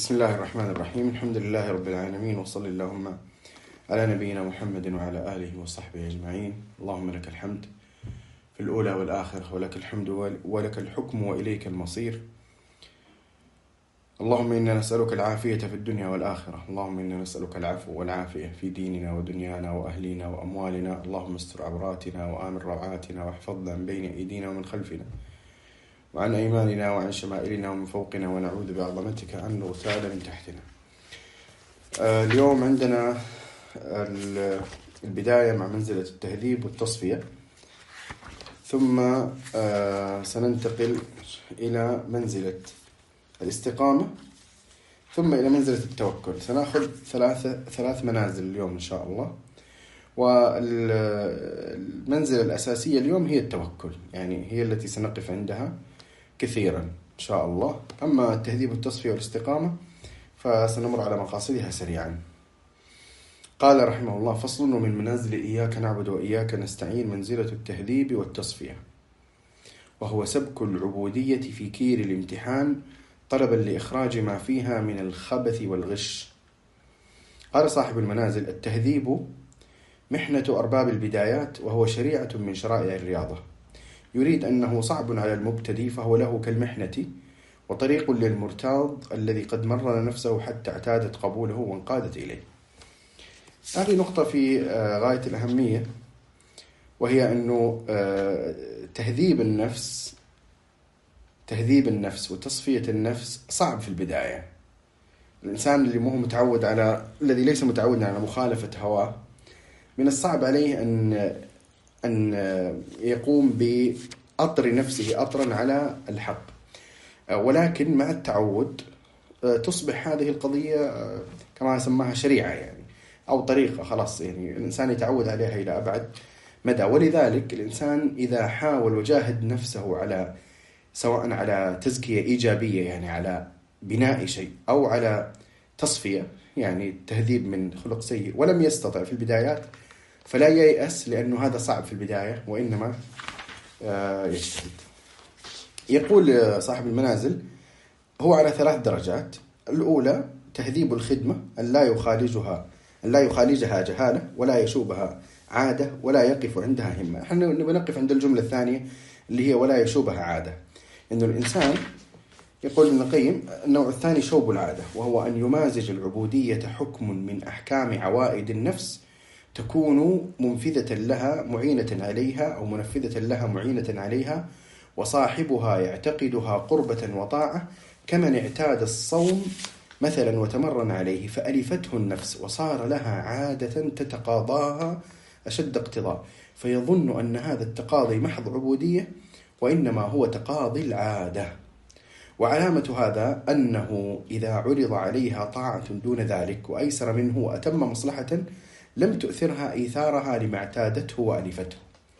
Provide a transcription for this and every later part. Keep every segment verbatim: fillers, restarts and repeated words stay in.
بسم الله الرحمن الرحيم. الحمد لله رب العالمين، وصلى اللهم على نبينا محمد وعلى آله وصحبه أجمعين. اللهم لك الحمد في الأولى والآخرة، ولك الحمد ولك الحكم وإليك المصير. اللهم إنا نسألك العافية في الدنيا والآخرة. اللهم إنا نسألك العفو والعافية في ديننا ودنيانا وأهلنا وأموالنا. اللهم استر عوراتنا وآمن روعاتنا، واحفظنا من بين أيدينا ومن خلفنا وعن أيماننا وعن شمائلنا ومن فوقنا، ونعوذ بعظمتك أن نغتال من تحتنا. آه اليوم عندنا البداية مع منزلة التهذيب والتصفية، ثم آه سننتقل إلى منزلة الاستقامة، ثم إلى منزلة التوكل. سنأخذ ثلاثة ثلاث منازل اليوم إن شاء الله. والمنزلة الأساسية اليوم هي التوكل، يعني هي التي سنقف عندها كثيرا إن شاء الله. أما التهذيب والتصفية والاستقامة فسنمر على مقاصدها سريعا. قال رحمه الله: فصل من منازل إياك نعبد وإياك نستعين منزلة التهذيب والتصفية، وهو سبك العبودية في كير الامتحان طلبا لإخراج ما فيها من الخبث والغش. قال صاحب المنازل: التهذيب محنة أرباب البدايات، وهو شريعة من شرائع الرياضة. يريد أنه صعب على المبتدي فهو له كالمحنة، وطريق للمرتاض الذي قد مرن نفسه حتى اعتادت قبوله وانقادت إليه. هذه نقطة في غاية الأهمية، وهي أنه تهذيب النفس تهذيب النفس وتصفية النفس صعب في البداية. الإنسان اللي مو متعود على الذي ليس متعود على مخالفة هواه، من الصعب عليه أن أن يقوم بأطر نفسه أطرا على الحق، ولكن مع التعود تصبح هذه القضية كما سماها شريعة، يعني أو طريقة خلاص، يعني الإنسان يتعود عليها إلى أبعد مدى. ولذلك الإنسان إذا حاول وجاهد نفسه على سواء على تزكية إيجابية، يعني على بناء شيء، أو على تصفية، يعني تهذيب من خلق سيء، ولم يستطع في البدايات، فلا ييأس، لأنه هذا صعب في البداية، وإنما يجتهد. يقول صاحب المنازل: هو على ثلاث درجات. الأولى تهذيب الخدمة، أن لا يخالجها أن لا يخالجها جهالة، ولا يشوبها عادة، ولا يقف عندها همة. احنا نقف عند الجملة الثانية اللي هي ولا يشوبها عادة. إنه الإنسان، يقول ابن القيم: النوع الثاني شوب العادة، وهو أن يمازج العبودية حكم من أحكام عوائد النفس تكون منفذة لها معينة عليها، أو منفذة لها معينة عليها، وصاحبها يعتقدها قربة وطاعة، كمن اعتاد الصوم مثلا وتمرن عليه فألفته النفس، وصار لها عادة تتقاضاها أشد اقتضاء، فيظن أن هذا التقاضي محض عبودية، وإنما هو تقاضي العادة. وعلامة هذا أنه إذا عرض عليها طاعة دون ذلك وأيسر منه وأتم مصلحة، لم تؤثرها إيثارها لما اعتادته وألفته.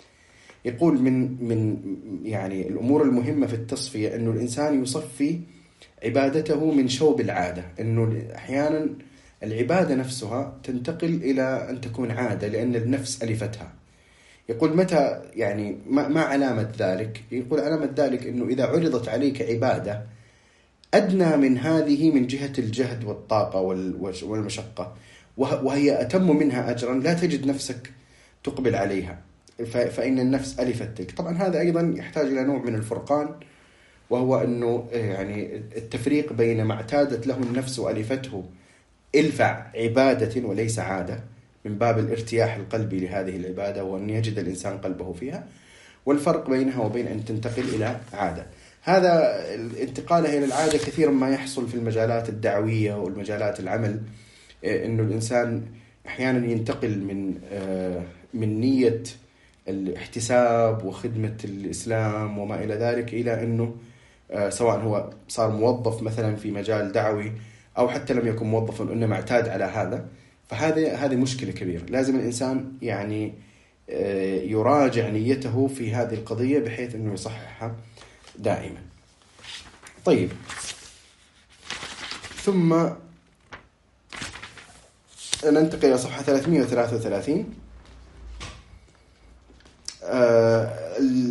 يقول من من يعني الأمور المهمة في التصفية أنه الإنسان يصفي عبادته من شوب العادة، أنه أحيانا العبادة نفسها تنتقل إلى أن تكون عادة لأن النفس ألفتها. يقول متى يعني ما علامة ذلك؟ يقول علامة ذلك أنه إذا عرضت عليك عبادة أدنى من هذه من جهة الجهد والطاقة والمشقة، وهي أتم منها أجرا، لا تجد نفسك تقبل عليها، فإن النفس ألفتك. طبعا هذا أيضا يحتاج إلى نوع من الفرقان، وهو أنه يعني التفريق بين ما اعتادت له النفس وألفته إلفع عبادة وليس عادة، من باب الارتياح القلبي لهذه العبادة، وأن يجد الإنسان قلبه فيها، والفرق بينها وبين أن تنتقل إلى عادة. هذا الانتقال إلى العادة كثيرا ما يحصل في المجالات الدعوية والمجالات العمل، إنه الإنسان أحيانا ينتقل من من نية الاحتساب وخدمة الإسلام وما إلى ذلك، إلى أنه سواء هو صار موظف مثلا في مجال دعوي، أو حتى لم يكن موظفا إنما اعتاد على هذا. فهذه هذه مشكلة كبيرة. لازم الإنسان يعني يراجع نيته في هذه القضية بحيث أنه يصححها دائما. طيب، ثم ننتقل إلى صفحة ثلاثمائة وثلاثة وثلاثين.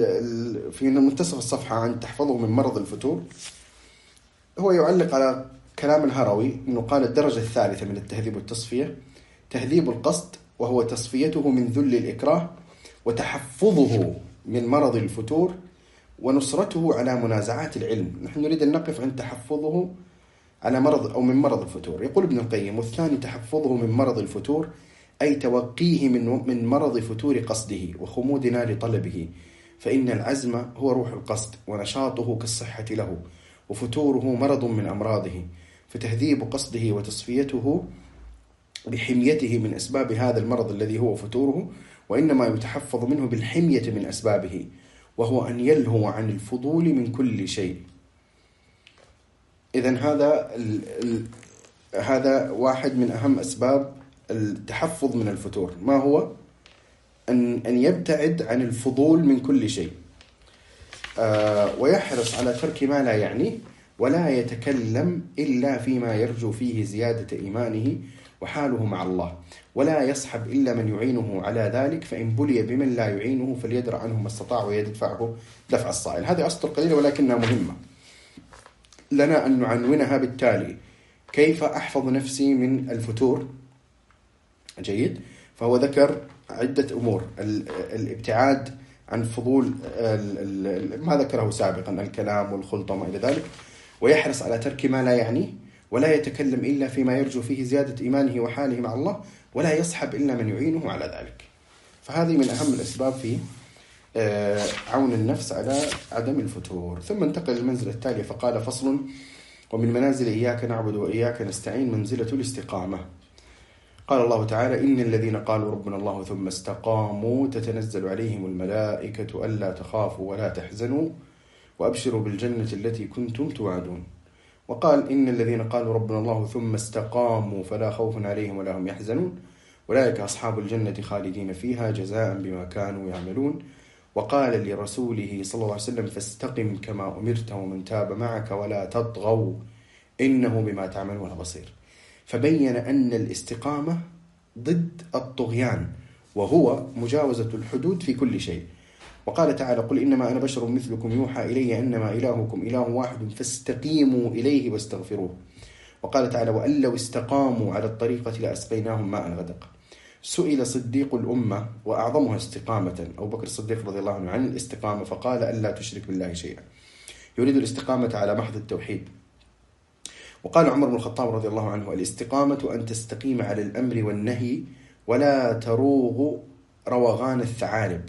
في منتصف الصفحة: عن تحفظه من مرض الفتور. هو يعلق على كلام الهروي أنه قال الدرجة الثالثة من التهذيب والتصفية تهذيب القصد، وهو تصفيته من ذل الإكراه وتحفظه من مرض الفتور ونصرته على منازعات العلم. نحن نريد أن نقف عند تحفظه على مرض أو من مرض الفتور. يقول ابن القيم: والثاني تحفظه من مرض الفتور، أي توقيه من من مرض فتور قصده وخمود نار طلبه، فإن العزم هو روح القصد ونشاطه كالصحة له، وفتوره مرض من أمراضه، فتهذيب قصده وتصفيته بحميته من أسباب هذا المرض الذي هو فتوره، وإنما يتحفظ منه بالحمية من أسبابه، وهو أن يلهو عن الفضول من كل شيء. إذن هذا ال ال هذا واحد من أهم أسباب التحفظ من الفتور، ما هو؟ أن أن يبتعد عن الفضول من كل شيء، آه ويحرص على ترك ما لا يعنيه، ولا يتكلم إلا فيما يرجو فيه زيادة إيمانه وحاله مع الله، ولا يصحب إلا من يعينه على ذلك، فإن بلي بمن لا يعينه فليدرع عنه ما استطاع ويدفعه دفع الصائل. هذه أسطر قليلة ولكنها مهمة لنا أن نعنونها بالتالي: كيف أحفظ نفسي من الفتور؟ جيد. فهو ذكر عدة أمور: الابتعاد عن فضول ما ذكره سابقا، الكلام والخلطة وما إلى ذلك، ويحرص على ترك ما لا يعنيه، ولا يتكلم إلا فيما يرجو فيه زيادة إيمانه وحاله مع الله، ولا يصحب إلا من يعينه على ذلك. فهذه من أهم الأسباب في عون النفس على عدم الفتور. ثم انتقل للمنزلة التالية فقال: فصل: ومن منازل إياك نعبد وإياك نستعين منزلة الاستقامة. قال الله تعالى: إن الذين قالوا ربنا الله ثم استقاموا تتنزل عليهم الملائكة ألا تخافوا ولا تحزنوا وأبشروا بالجنة التي كنتم توعدون. وقال: إن الذين قالوا ربنا الله ثم استقاموا فلا خوف عليهم ولا هم يحزنون أولئك أصحاب الجنة خالدين فيها جزاء بما كانوا يعملون. وقال لرسوله صلى الله عليه وسلم: فاستقم كما أمرت ومن تاب معك ولا تطغوا إنه بما تعملون بصير. فبين أن الاستقامة ضد الطغيان، وهو مجاوزة الحدود في كل شيء. وقال تعالى: قل إنما أنا بشر مثلكم يوحى إلي أنما إلهكم إله واحد فاستقيموا إليه واستغفروه. وقال تعالى: وأن لو استقاموا على الطريقة لأسقيناهم ماء غدق. سئل صديق الأمة وأعظمها استقامة أبو بكر الصديق رضي الله عنه عن الاستقامة، فقال: ألا تشرك بالله شيئا، يريد الاستقامة على محض التوحيد. وقال عمر بن الخطاب رضي الله عنه: الاستقامة أن تستقيم على الأمر والنهي ولا تروغ روغان الثعالب.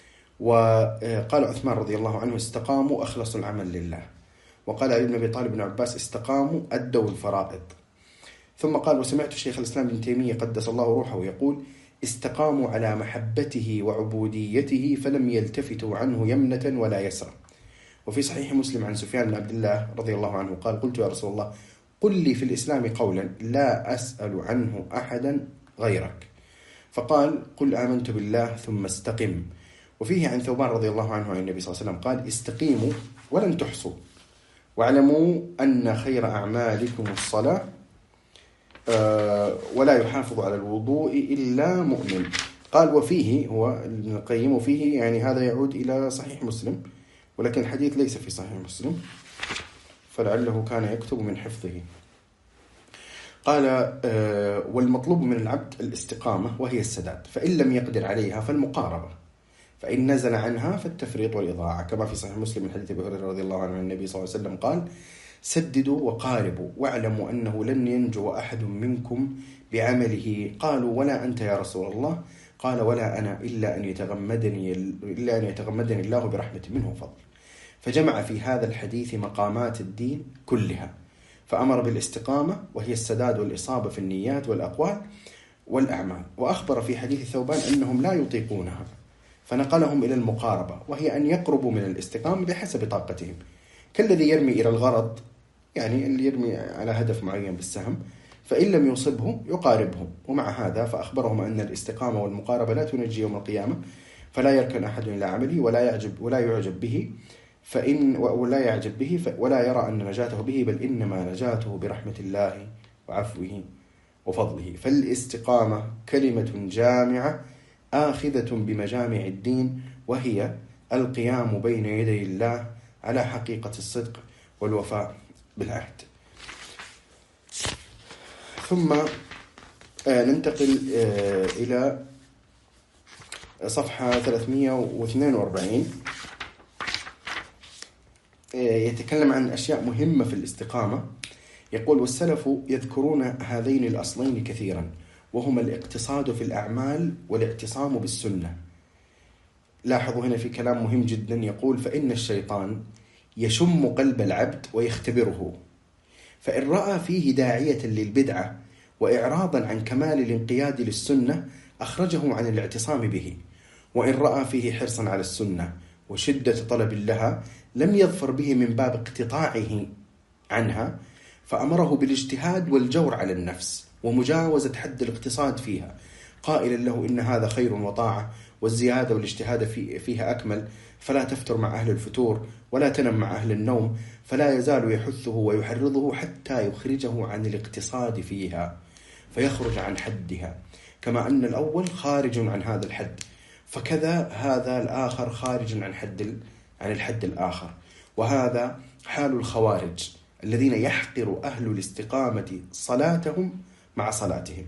وقال عثمان رضي الله عنه: استقاموا أخلصوا العمل لله. وقال علي بن أبي طالب بن عباس: استقاموا أدوا الفرائض. ثم قال: وسمعت الشيخ الإسلام ابن تيمية قدس الله روحه يقول: استقاموا على محبته وعبوديته فلم يلتفتوا عنه يمنة ولا يسرى. وفي صحيح مسلم عن سفيان بن عبد الله رضي الله عنه قال: قلت يا رسول الله قل لي في الإسلام قولا لا أسأل عنه أحدا غيرك، فقال: قل آمنت بالله ثم استقم. وفيه عن ثوبان رضي الله عنه عن النبي صلى الله عليه وسلم قال: استقيموا ولن تحصوا، واعلموا أن خير أعمالكم الصلاة ولا يحافظ على الوضوء إلا مؤمن. قال: وفيه هو ابن القيم وفيه يعني هذا يعود إلى صحيح مسلم، ولكن الحديث ليس في صحيح مسلم، فلعله كان يكتب من حفظه. قال: والمطلوب من العبد الاستقامة وهي السداد، فإن لم يقدر عليها فالمقاربة، فإن نزل عنها فالتفريط والإضاعة، كما في صحيح مسلم من حديث أبي هريرة رضي الله عنه عن النبي صلى الله عليه وسلم قال: سددوا وقاربوا واعلموا أنه لن ينجو أحد منكم بعمله. قالوا: ولا أنت يا رسول الله؟ قال: ولا أنا إلا أن يتغمدني إلا أن يتغمدني الله برحمة منه وفضل. فجمع في هذا الحديث مقامات الدين كلها، فأمر بالاستقامة وهي السداد والإصابة في النيات والأقوال والأعمال. وأخبر في حديث ثوبان أنهم لا يطيقونها، فنقلهم إلى المقاربة، وهي أن يقربوا من الاستقامة بحسب طاقتهم، كالذي يرمي إلى الغرض، يعني اللي يرمي على هدف معين بالسهم، فإن لم يصبه يقاربه. ومع هذا فأخبرهم أن الاستقامة والمقاربة لا تنجي يوم القيامة، فلا يركن أحد إلى عمله ولا يعجب ولا يعجب به فإن ولا يعجب به ولا يرى أن نجاته به، بل إنما نجاته برحمة الله وعفوه وفضله. فالاستقامة كلمة جامعة آخذة بمجامع الدين، وهي القيام بين يدي الله على حقيقة الصدق والوفاء بالعهد. ثم ننتقل إلى صفحة ثلاثمائة واثنين وأربعين، يتكلم عن أشياء مهمة في الاستقامة. يقول: والسلف يذكرون هذين الأصلين كثيرا، وهما الاقتصاد في الأعمال والاعتصام بالسنة. لاحظوا هنا في كلام مهم جدا، يقول: فإن الشيطان يشم قلب العبد ويختبره، فإن رأى فيه داعية للبدعة وإعراضا عن كمال الانقياد للسنة أخرجه عن الاعتصام به، وإن رأى فيه حرصا على السنة وشدة طلب لها لم يظفر به من باب اقتطاعه عنها، فأمره بالاجتهاد والجور على النفس ومجاوزة حد الاقتصاد فيها، قائلا له: إن هذا خير وطاعة، والزيادة والاجتهاد فيها أكمل، فلا تفتر مع أهل الفتور ولا تنم مع أهل النوم، فلا يزال يحثه ويحرضه حتى يخرجه عن الاقتصاد فيها فيخرج عن حدها، كما أن الأول خارج عن هذا الحد، فكذا هذا الآخر خارج عن حد عن الحد الآخر. وهذا حال الخوارج الذين يحقر أهل الاستقامة صلاتهم مع صلاتهم،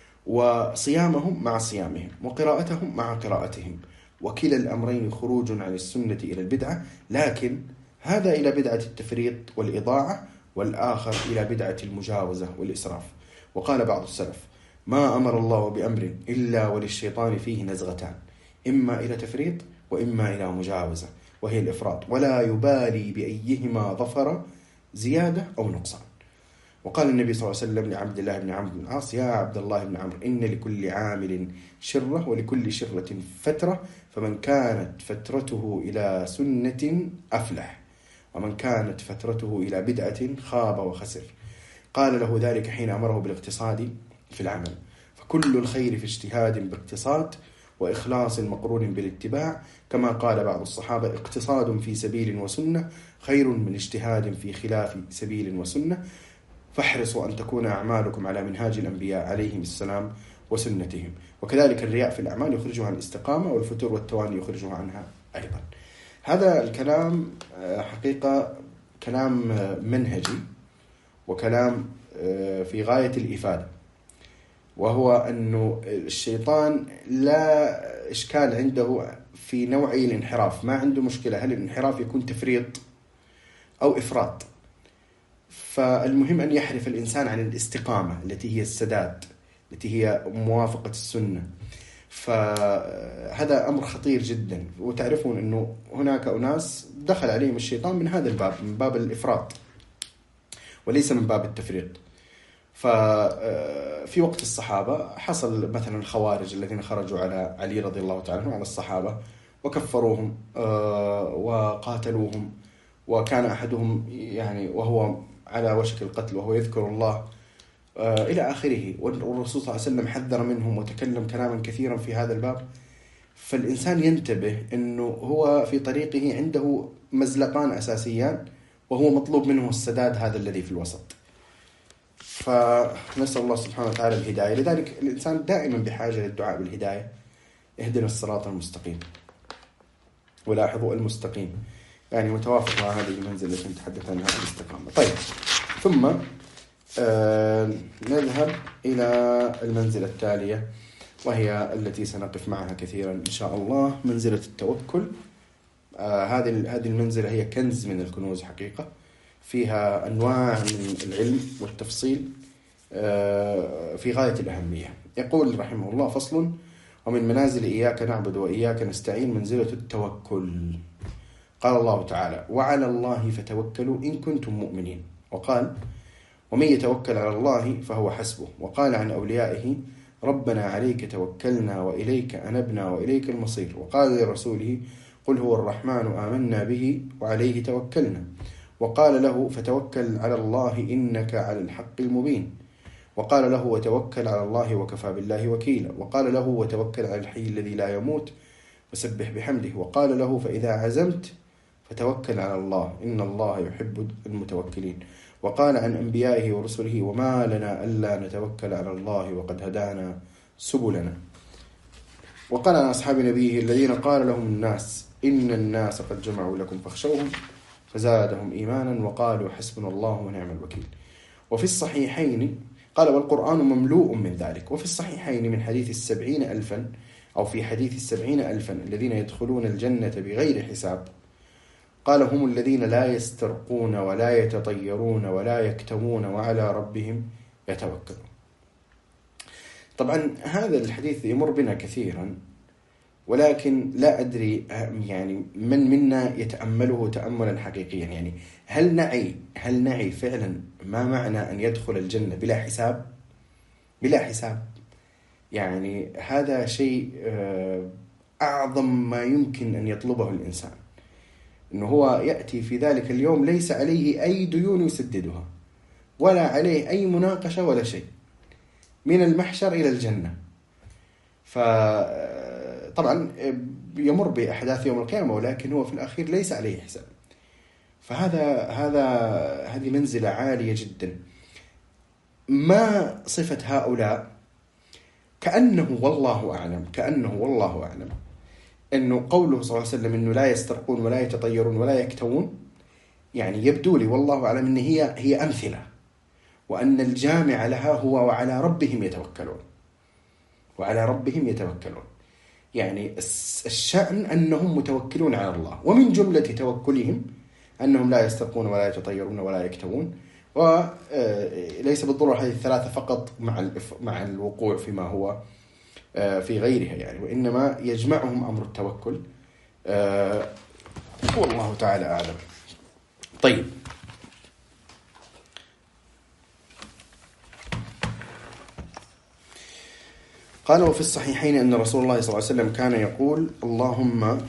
وصيامهم مع صيامهم، وقراءتهم مع قراءتهم، وكلا الأمرين خروج عن السنة إلى البدعة، لكن هذا إلى بدعة التفريط والإضاعة، والآخر إلى بدعة المجاوزة والإسراف. وقال بعض السلف: ما أمر الله بأمر إلا وللشيطان فيه نزغتان، إما إلى تفريط وإما إلى مجاوزة، وهي الإفراط، ولا يبالي بأيهما ظفر، زيادة أو نقصان. وقال النبي صلى الله عليه وسلم لعبد الله بن عمرو بن العاص: يا عبد الله بن عمرو، إن لكل عامل شرة ولكل شرة فترة، فمن كانت فترته إلى سنة أفلح، ومن كانت فترته إلى بدعة خاب وخسر. قال له ذلك حين أمره بالاقتصاد في العمل، فكل الخير في اجتهاد باقتصاد وإخلاص مقرون بالاتباع، كما قال بعض الصحابة: اقتصاد في سبيل وسنة خير من اجتهاد في خلاف سبيل وسنة، فاحرصوا أن تكون أعمالكم على منهاج الأنبياء عليهم السلام وسنتهم. وكذلك الرياء في الأعمال يخرجها عن الاستقامة، والفتور والتواني يخرجها عنها أيضا. هذا الكلام حقيقة كلام منهجي وكلام في غاية الإفادة، وهو أنه الشيطان لا إشكال عنده في نوعي الانحراف، ما عنده مشكلة هل الانحراف يكون تفريط أو إفراط. فالمهم أن يحرف الإنسان عن الاستقامة التي هي السداد، التي هي موافقة السنة. فهذا أمر خطير جدا. وتعرفون أنه هناك أناس دخل عليهم الشيطان من هذا الباب، من باب الإفراط وليس من باب التفريط. ففي وقت الصحابة حصل مثلا الخوارج الذين خرجوا على علي رضي الله تعالى عنه على الصحابة وكفروهم وقاتلوهم، وكان أحدهم يعني وهو على وشك القتل وهو يذكر الله إلى آخره، والرسول صلى الله عليه وسلم حذر منهم وتكلم كلاما كثيرا في هذا الباب. فالإنسان ينتبه أنه هو في طريقه عنده مزلقان أساسيان، وهو مطلوب منه السداد هذا الذي في الوسط. فنسأل الله سبحانه وتعالى الهداية. لذلك الإنسان دائما بحاجة للدعاء بالهداية. اهدنا الصراط المستقيم. ولاحظوا المستقيم يعني متوافق مع هذه المنزلة التي نتحدث عنها في الاستقامة. طيب، ثم آه نذهب إلى المنزلة التالية، وهي التي سنقف معها كثيرا إن شاء الله، منزلة التوكل. آه هذه هذه المنزلة هي كنز من الكنوز حقيقة، فيها أنواع من العلم والتفصيل آه في غاية الأهمية. يقول رحمه الله: فصل: ومن منازل إياك نعبد وإياك نستعين منزلة التوكل. قال الله تعالى: وعلى الله فتوكلوا إن كنتم مؤمنين. وقال: ومن يتوكل على الله فهو حسبه. وقال عن أوليائه: ربنا عليك توكلنا وإليك أنبنا وإليك المصير. وقال لرسوله: قل هو الرحمن آمنا به وعليه توكلنا. وقال له: فتوكل على الله إنك على الحق المبين. وقال له: وتوكل على الله وكفى بالله وكيلا. وقال له: وتوكل على الحي الذي لا يموت وسبح بحمده. وقال له: فإذا عزمت فتوكل على الله إن الله يحب المتوكلين. وقال عن أنبيائه ورسله: وما لنا ألا نتوكل على الله وقد هدانا سبلنا. وقال عن أصحاب نبيه الذين قال لهم الناس إن الناس قد جمعوا لكم فاخشوهم فزادهم إيمانا وقالوا حسبنا الله ونعم الوكيل. وفي الصحيحين قال والقرآن مملوء من ذلك. وفي الصحيحين من حديث السبعين ألفا أو في حديث السبعين ألفا الذين يدخلون الجنة بغير حساب، قال هم الذين لا يسترقون ولا يتطيرون ولا يكتمون وعلى ربهم يتوكلون. طبعا هذا الحديث يمر بنا كثيرا، ولكن لا أدري يعني من منا يتأمله تأملا حقيقيا. يعني هل نعي هل نعي فعلا ما معنى أن يدخل الجنة بلا حساب؟ بلا حساب يعني هذا شيء أعظم ما يمكن أن يطلبه الإنسان، إنه هو يأتي في ذلك اليوم ليس عليه أي ديون يسددها ولا عليه أي مناقشة ولا شيء، من المحشر إلى الجنة. فطبعا يمر بأحداث يوم القيامة، ولكن هو في الأخير ليس عليه حساب. فهذا هذا هذه منزلة عالية جدا. ما صفة هؤلاء؟ كأنه والله أعلم كأنه والله أعلم أنه قوله صلى الله عليه وسلم أنه لا يسترقون ولا يتطيرون ولا يكتوون، يعني يبدو لي والله أعلم أن هي هي أمثلة، وأن الجامع لها هو وعلى ربهم يتوكلون. وعلى ربهم يتوكلون يعني الشأن أنهم متوكلون على الله، ومن جملة توكلهم أنهم لا يسترقون ولا يتطيرون ولا يكتوون. وليس بالضرورة هذه الثلاثة فقط مع مع الوقوع فيما هو في غيرها يعني، وإنما يجمعهم أمر التوكل. والله تعالى أعلم. طيب، قال وفي الصحيحين أن رسول الله صلى الله عليه وسلم كان يقول اللهم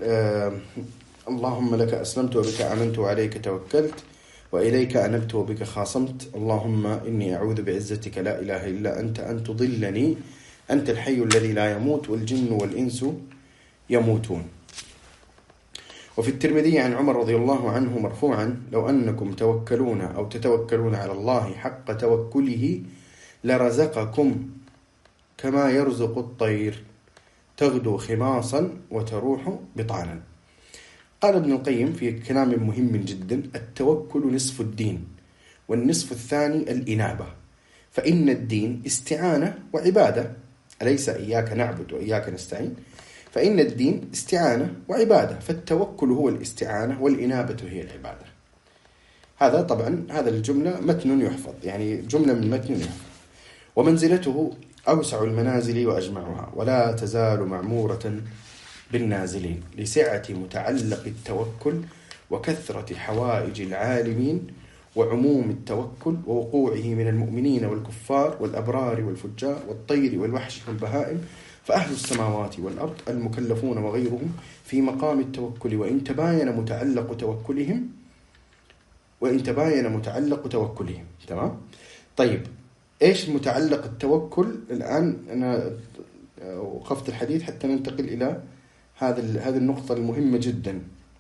اللهم لك أسلمت وبك آمنت وعليك توكلت وإليك أنبت وبك خاصمت، اللهم إني أعوذ بعزتك لا إله إلا أنت أن تضلني، أنت الحي الذي لا يموت والجن والإنس يموتون. وفي الترمذي عن عمر رضي الله عنه مرفوعا لو أنكم توكلون أو تتوكلون على الله حق توكله لرزقكم كما يرزق الطير تغدو خماصا وتروح بطانا. قال ابن القيم في كلام مهم جدا: التوكل نصف الدين، والنصف الثاني الإنابة، فإن الدين استعانة وعبادة، أليس إياك نعبد وإياك نستعين؟ فإن الدين استعانة وعبادة، فالتوكل هو الاستعانة والإنابة هي العبادة. هذا طبعا هذا الجملة متن يحفظ، يعني جملة من متن يحفظ. ومنزلته أوسع المنازل وأجمعها، ولا تزال معمورة بالنازلين، لسعة متعلق التوكل وكثرة حوائج العالمين وعموم التوكل ووقوعه من المؤمنين والكفار والأبرار والفجار والطير والوحش والبهائم، فأهل السماوات والأرض المكلفون وغيرهم في مقام التوكل، وإن تباين متعلق توكلهم وإن تباين متعلق توكلهم. تمام؟ طيب، إيش متعلق التوكل؟ الآن أنا وقفت الحديث حتى ننتقل إلى هذا هذه النقطة المهمة جدا،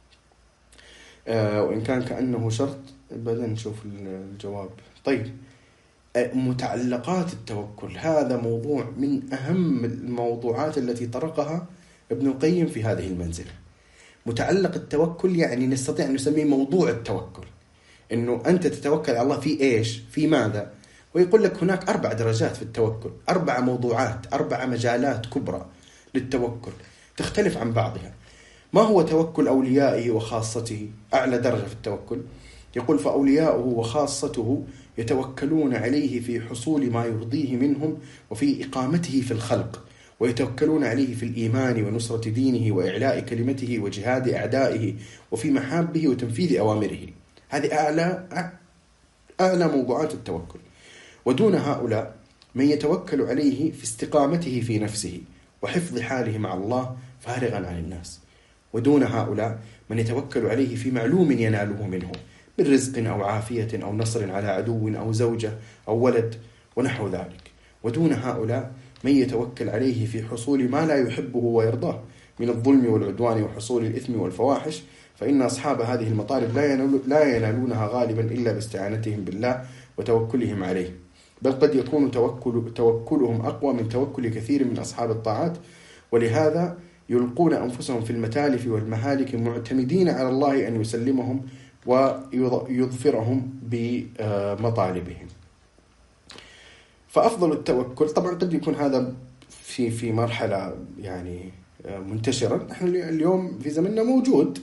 وإن كان كأنه شرط بدنا نشوف الجواب. طيب، متعلقات التوكل هذا موضوع من أهم الموضوعات التي طرقها ابن القيم في هذه المنزلة. متعلق التوكل يعني نستطيع أن نسميه موضوع التوكل، إنه أنت تتوكل على الله في إيش؟ في ماذا؟ ويقول لك هناك أربع درجات في التوكل، أربع موضوعات، أربع مجالات كبرى للتوكل تختلف عن بعضها. ما هو توكل أوليائه وخاصته؟ أعلى درجة في التوكل يقول: فأولياؤه وخاصته يتوكلون عليه في حصول ما يرضيه منهم وفي إقامته في الخلق، ويتوكلون عليه في الإيمان ونصرة دينه وإعلاء كلمته وجهاد أعدائه وفي محابه وتنفيذ أوامره. هذه أعلى أعلى موضوعات التوكل. ودون هؤلاء من يتوكل عليه في استقامته في نفسه وحفظ حاله مع الله فارغا عن الناس. ودون هؤلاء من يتوكل عليه في معلوم يناله منه من رزق أو عافية أو نصر على عدو أو زوجة أو ولد ونحو ذلك. ودون هؤلاء من يتوكل عليه في حصول ما لا يحبه ويرضاه من الظلم والعدوان وحصول الإثم والفواحش، فإن أصحاب هذه المطالب لا ينالونها غالبا إلا باستعانتهم بالله وتوكلهم عليه، بل قد يكون توكل توكلهم أقوى من توكل كثير من أصحاب الطاعات، ولهذا يلقون أنفسهم في المتالف والمهالك معتمدين على الله أن يسلمهم ويظفرهم بمطالبهم. فأفضل التوكل طبعا قد يكون هذا في في مرحلة يعني منتشرا. نحن اليوم في زمننا موجود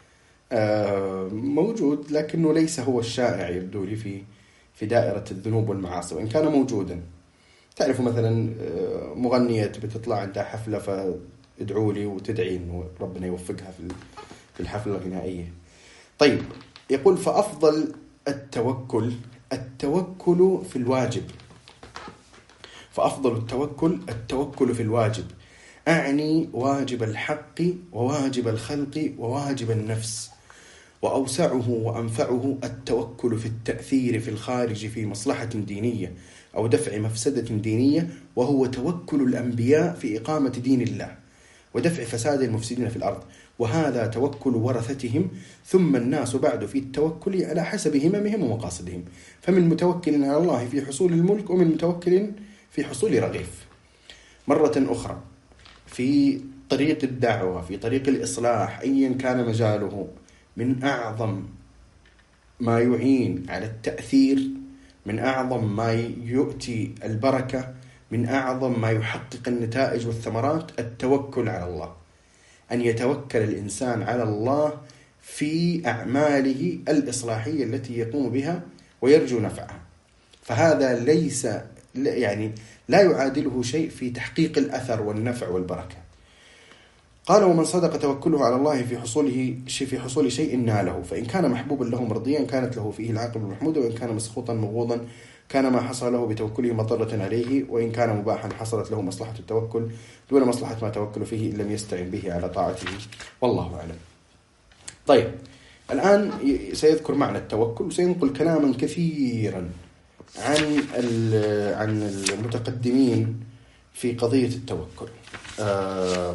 موجود لكنه ليس هو الشائع يبدو لي في في دائرة الذنوب والمعاصي، وإن كان موجودا. تعرفوا مثلا مغنية بتطلع عندها حفلة فادعوا لي وتدعي إنه ربنا يوفقها في في الحفلة الغنائية. طيب، يقول فأفضل التوكل التوكل في الواجب. فأفضل التوكل التوكل في الواجب، أعني واجب الحق وواجب الخلق وواجب النفس. وأوسعه وأنفعه التوكل في التأثير في الخارج في مصلحة دينية أو دفع مفسدة دينية، وهو توكل الأنبياء في إقامة دين الله ودفع فساد المفسدين في الأرض، وهذا توكل ورثتهم، ثم الناس بعد في التوكل على حسب هممهم ومقاصدهم، فمن متوكل على الله في حصول الملك ومن متوكل في حصول رغيف. مرة أخرى، في طريق الدعوة، في طريق الإصلاح أيا كان مجاله، من أعظم ما يعين على التأثير، من أعظم ما يؤتي البركة، من أعظم ما يحقق النتائج والثمرات التوكل على الله. أن يتوكل الإنسان على الله في أعماله الإصلاحية التي يقوم بها ويرجو نفعها، فهذا ليس يعني لا يعادله شيء في تحقيق الأثر والنفع والبركة. قال ومن صدق توكله على الله في حصوله في حصول شيء ناله، فإن كان محبوبا له مرضيا كانت له فيه العاقبة المحمودة، وإن كان مسخوطا مبغوضا كان ما حصل له بتوكله مضرة عليه، وإن كان مباحا حصلت له مصلحة التوكل دون مصلحة ما توكل فيه إن لم يستعن به على طاعته، والله أعلم. طيب، الآن سيذكر معنى التوكل وسينقل كلاما كثيرا عن عن المتقدمين في قضية التوكل. آه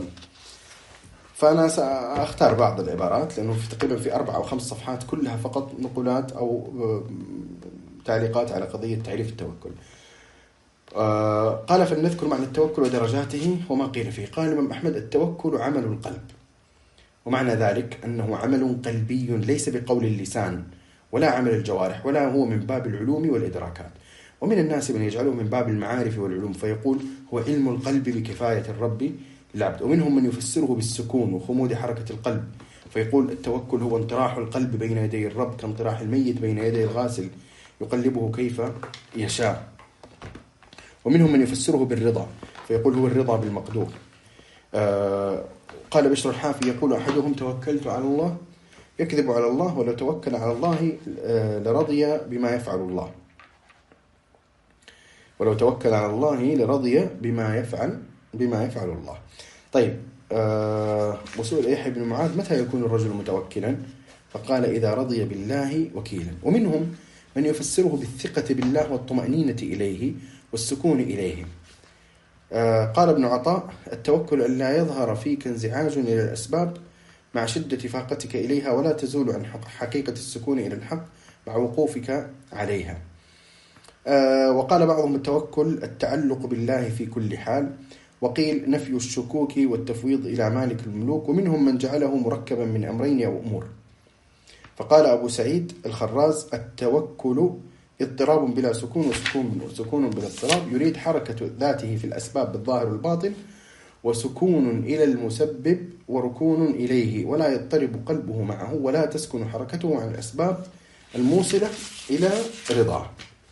فأنا سأختار بعض العبارات لأنه في تقريبا في أربع أو خمس صفحات كلها فقط نقولات أو تعليقات على قضية تعريف التوكل. آه قال فلنذكر معنى التوكل ودرجاته وما قيل فيه. قال الإمام أحمد التوكل عمل القلب، ومعنى ذلك أنه عمل قلبي ليس بقول اللسان ولا عمل الجوارح، ولا هو من باب العلوم والإدراكات. ومن الناس من يجعله من باب المعارف والعلوم فيقول هو علم القلب بكفاية الرب للعبد. ومنهم من يفسره بالسكون وخمود حركة القلب فيقول التوكل هو انطراح القلب بين يدي الرب كانطراح الميت بين يدي الغاسل يقلبه كيف يشاء. ومنهم من يفسره بالرضا فيقول هو الرضا بالمقدور. آه قال بشر الحافي يقول أحدهم توكلت على الله يكذب على الله، ولو توكل على الله لرضي بما يفعل الله ولو توكل على الله لرضي بما يفعل بما يفعل الله. طيب، آه وسئل يحيى بن معاذ متى يكون الرجل متوكلا؟ فقال إذا رضي بالله وكيلا. ومنهم من يفسره بالثقة بالله والطمأنينة إليه والسكون إليه. آه قال ابن عطاء التوكل أن لا يظهر فيك انزعاج إلى الأسباب مع شدة فاقتك إليها، ولا تزول عن حقيقة السكون إلى الحق مع وقوفك عليها. آه وقال بعضهم التوكل التعلق بالله في كل حال، وقيل نفي الشكوك والتفويض إلى مالك الملوك. ومنهم من جعله مركبا من أمرين أو أمور. فقال أبو سعيد الخراز التوكل اضطراب بلا سكون وسكون سكون بلا اضطراب، يريد حركة ذاته في الأسباب بالظاهر والباطن، وسكون إلى المسبب وركون إليه، ولا يضطرب قلبه معه ولا تسكن حركته عن الأسباب الموصلة إلى رضاه.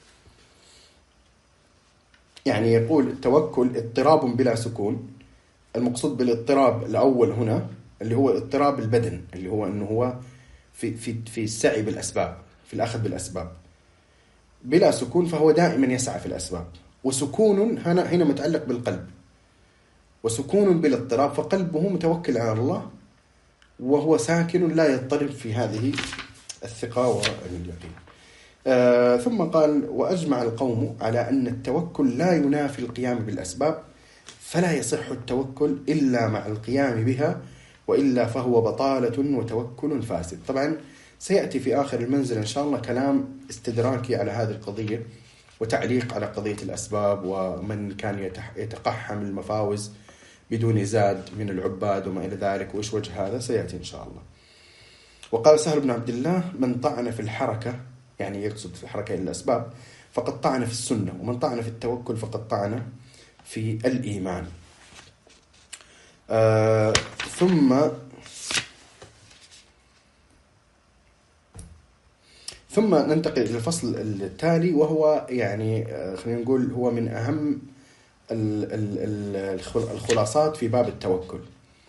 يعني يقول التوكل اضطراب بلا سكون. المقصود بالاضطراب الأول هنا اللي هو اضطراب البدن، اللي هو أنه هو في في في السعي بالأسباب، في الأخذ بالأسباب. بلا سكون فهو دائما يسعى في الأسباب. وسكون هنا هنا متعلق بالقلب، وسكون بلا اضطراب فقلبه متوكل على الله وهو ساكن لا يضطرب في هذه الثقة واليقين. آه ثم قال وأجمع القوم على أن التوكل لا ينافي القيام بالأسباب، فلا يصح التوكل إلا مع القيام بها، وإلا فهو بطالة وتوكل فاسد. طبعا سيأتي في آخر المنزل إن شاء الله كلام استدراكي على هذه القضية وتعليق على قضية الأسباب، ومن كان يتقحم المفاوز بدون زاد من العباد وما إلى ذلك، وإيش وجه هذا سيأتي إن شاء الله. وقال سهل بن عبد الله من طعن في الحركة، يعني يقصد في الحركة إلى الأسباب، فقد طعن في السنة، ومن طعن في التوكل فقد طعن في الإيمان. آه ثم ثم ننتقل إلى الفصل التالي، وهو يعني خلينا نقول هو من أهم الخلاصات في باب التوكل.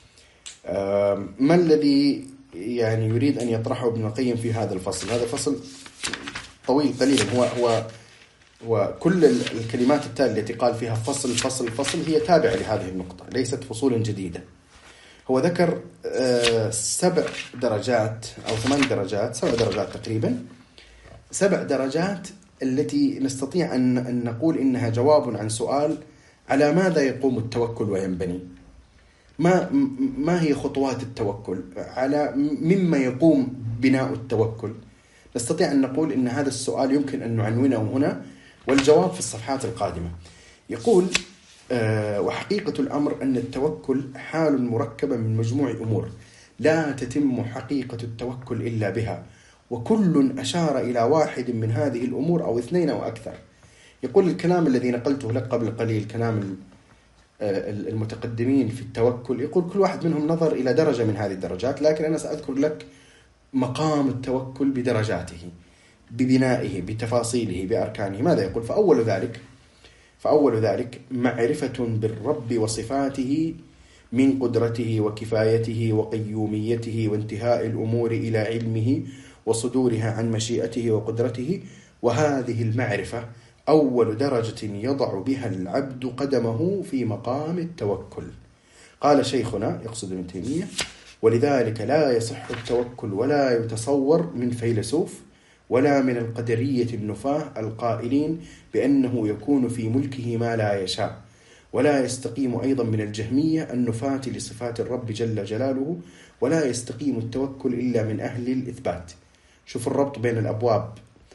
ما الذي يعني يريد أن يطرحه ابن القيم في هذا الفصل؟ هذا الفصل طويل قليلا، هو هو وكل الكلمات التالية التي قال فيها فصل فصل فصل هي تابعة لهذه النقطة، ليست فصول جديدة. هو ذكر سبع درجات أو ثمان درجات، سبع درجات تقريبا، سبع درجات التي نستطيع أن نقول إنها جواب عن سؤال على ماذا يقوم التوكل وينبني، ما ما هي خطوات التوكل، على مما يقوم بناء التوكل. نستطيع أن نقول إن هذا السؤال يمكن أن نعنونه هنا، والجواب في الصفحات القادمة. يقول أه وحقيقة الأمر أن التوكل حال مركبة من مجموع أمور لا تتم حقيقة التوكل إلا بها، وكل أشار إلى واحد من هذه الأمور أو اثنين أو أكثر. يقول الكلام الذي نقلته لك قبل قليل، كلام المتقدمين في التوكل، يقول كل واحد منهم نظر إلى درجة من هذه الدرجات، لكن أنا سأذكر لك مقام التوكل بدرجاته، ببنائه، بتفاصيله، بأركانه. ماذا يقول؟ فأول ذلك فأول ذلك معرفة بالرب وصفاته من قدرته وكفايته وقيوميته وانتهاء الأمور إلى علمه وصدورها عن مشيئته وقدرته، وهذه المعرفة أول درجة يضع بها العبد قدمه في مقام التوكل. قال شيخنا، يقصد ابن تيمية: ولذلك لا يصح التوكل ولا يتصور من فيلسوف ولا من القدرية النفاة القائلين بأنه يكون في ملكه ما لا يشاء، ولا يستقيم أيضا من الجهمية النفاة لصفات الرب جل جلاله، ولا يستقيم التوكل إلا من أهل الإثبات. شوف الربط بين الأبواب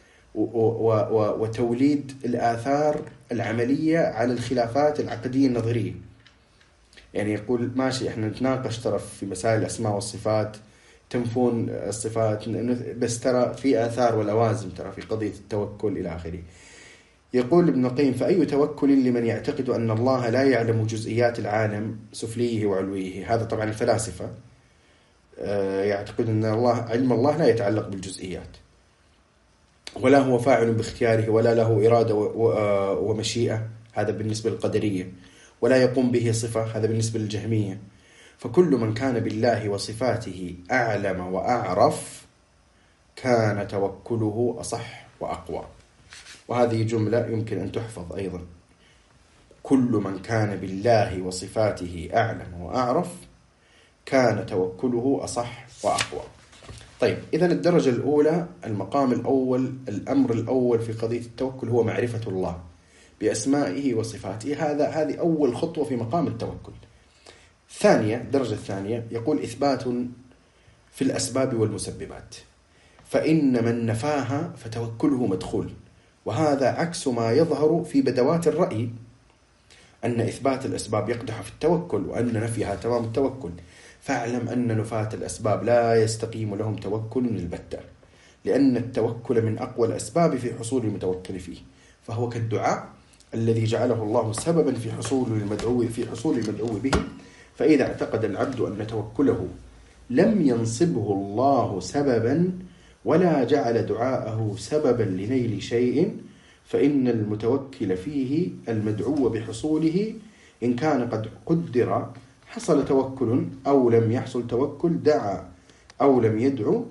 وتوليد الآثار العملية على الخلافات العقدية النظرية. يعني يقول ماشي احنا نتناقش ترى في مسائل الأسماء والصفات، تنفون الصفات، بس ترى في آثار ولوازم ترى في قضية التوكل إلى آخره. يقول ابن القيم: فأي توكل لمن يعتقد أن الله لا يعلم جزئيات العالم سفليه وعلويه. هذا طبعا الفلاسفة يعتقد أن الله علم الله لا يتعلق بالجزئيات، ولا هو فاعل باختياره، ولا له إرادة ومشيئة، هذا بالنسبة للقدرية، ولا يقوم به صفة، هذا بالنسبة للجهمية. فكل من كان بالله وصفاته أعلم وأعرف كان توكله أصح وأقوى. وهذه جملة يمكن أن تحفظ أيضا: كل من كان بالله وصفاته أعلم وأعرف كان توكله أصح وأقوى. طيب، إذن الدرجة الأولى، المقام الأول، الأمر الأول في قضية التوكل هو معرفة الله بأسمائه وصفاته. هذا هذه أول خطوة في مقام التوكل. ثانية، الدرجة الثانية، يقول: إثبات في الأسباب والمسببات، فإن من نفاها فتوكله مدخول. وهذا عكس ما يظهر في بدوات الرأي، أن إثبات الأسباب يقدح في التوكل، وأن نفيها تمام التوكل. فاعلم أن نفاة الأسباب لا يستقيم لهم توكل البتة، لأن التوكل من أقوى الأسباب في حصول المتوكل فيه، فهو كالدعاء الذي جعله الله سببا في حصول المدعو في حصول المدعو به. فإذا اعتقد العبد أن توكله لم ينصبه الله سببا ولا جعل دعاءه سببا لنيل شيء، فإن المتوكل فيه المدعو بحصوله إن كان قد قدر حصل توكل، أو لم يحصل توكل دعا أو لم يدعو،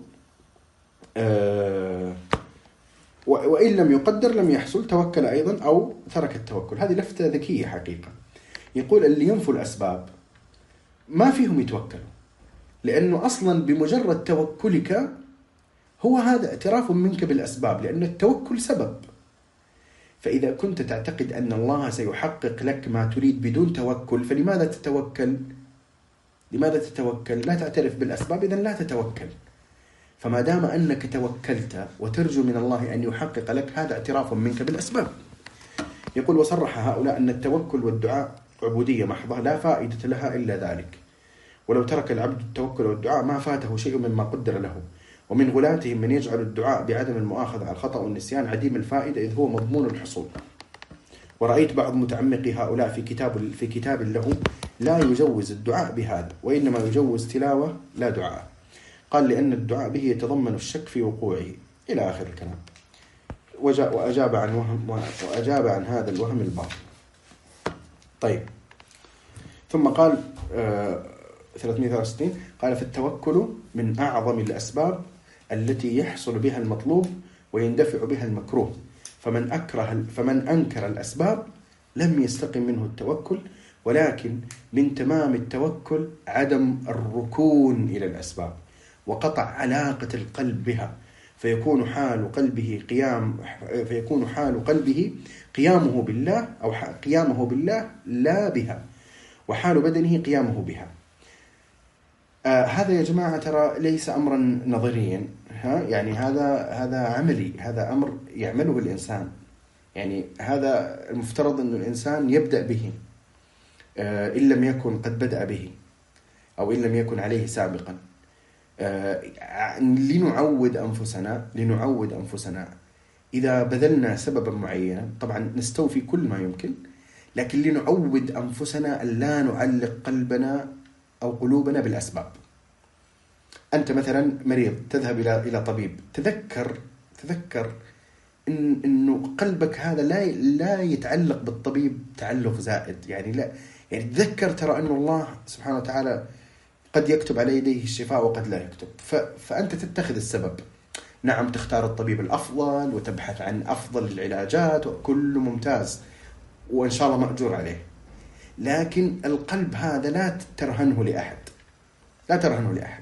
آه وإن لم يقدر لم يحصل توكل أيضا أو ترك التوكل. هذه لفتة ذكية حقيقة. يقول: اللي ينفوا الأسباب ما فيهم يتوكلوا، لأنه أصلا بمجرد توكلك هو هذا اعتراف منك بالأسباب، لأن التوكل سبب. فإذا كنت تعتقد أن الله سيحقق لك ما تريد بدون توكل، فلماذا تتوكل؟ لماذا تتوكل؟ لا تعترف بالأسباب، إذن لا تتوكل. فما دام أنك توكلت وترجو من الله أن يحقق لك، هذا اعتراف منك بالأسباب. يقول: وصرح هؤلاء أن التوكل والدعاء عبودية محضة لا فائدة لها إلا ذلك، ولو ترك العبد التوكل والدعاء ما فاته شيء مما قدر له، ومن غلاتهم من يجعل الدعاء بعدم المؤاخذة على الخطأ والنسيان عديم الفائدة إذ هو مضمون الحصول. ورأيت بعض متعمقي هؤلاء في كتاب في كتاب له لا يجوز الدعاء بهذا، وإنما يجوز تلاوة لا دعاء. قال لأن الدعاء به يتضمن الشك في وقوعه إلى آخر الكلام. وأجاب عن وهم وأجاب عن هذا الوهم الباطل. طيب، ثم قال آه ثلاثمائة وثلاثة وستين قال: فالتوكل من أعظم الأسباب التي يحصل بها المطلوب ويندفع بها المكروه، فمن أكره فمن أنكر الأسباب لم يستقم منه التوكل، ولكن من تمام التوكل عدم الركون إلى الأسباب وقطع علاقة القلب بها، فيكون حال قلبه قيام فيكون حال قلبه قيامه بالله أو قيامه بالله لا بها، وحال بدنه قيامه بها. آه هذا يا جماعة ترى ليس أمرا نظريا، ها يعني هذا هذا عملي، هذا أمر يعمله الإنسان. يعني هذا المفترض أن الإنسان يبدأ به آه إن لم يكن قد بدأ به أو إن لم يكن عليه سابقا. آه لنعود أنفسنا لنعود أنفسنا إذا بذلنا سببا معينا، طبعا نستوفي كل ما يمكن، لكن لنعود أنفسنا أن لا نعلق قلبنا أو قلوبنا بالأسباب. أنت مثلا مريض تذهب إلى إلى طبيب، تذكر تذكر إن إنه قلبك هذا لا لا يتعلق بالطبيب تعلق زائد، يعني لا يعني تذكر ترى أن الله سبحانه وتعالى قد يكتب على يديه الشفاء وقد لا يكتب، فأنت تتخذ السبب. نعم، تختار الطبيب الأفضل وتبحث عن أفضل العلاجات وكل ممتاز وإن شاء الله مأجور عليه، لكن القلب هذا لا ترهنه لأحد، لا ترهنه لأحد.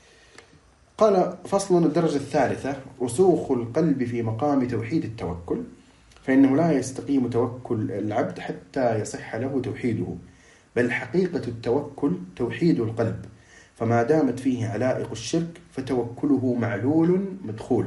قال: فصل الدرجة الثالثة: رسوخ القلب في مقام توحيد التوكل، فإنه لا يستقيم توكل العبد حتى يصح له توحيده، بل حقيقة التوكل توحيد القلب، فما دامت فيه علائق الشرك فتوكله معلول مدخول.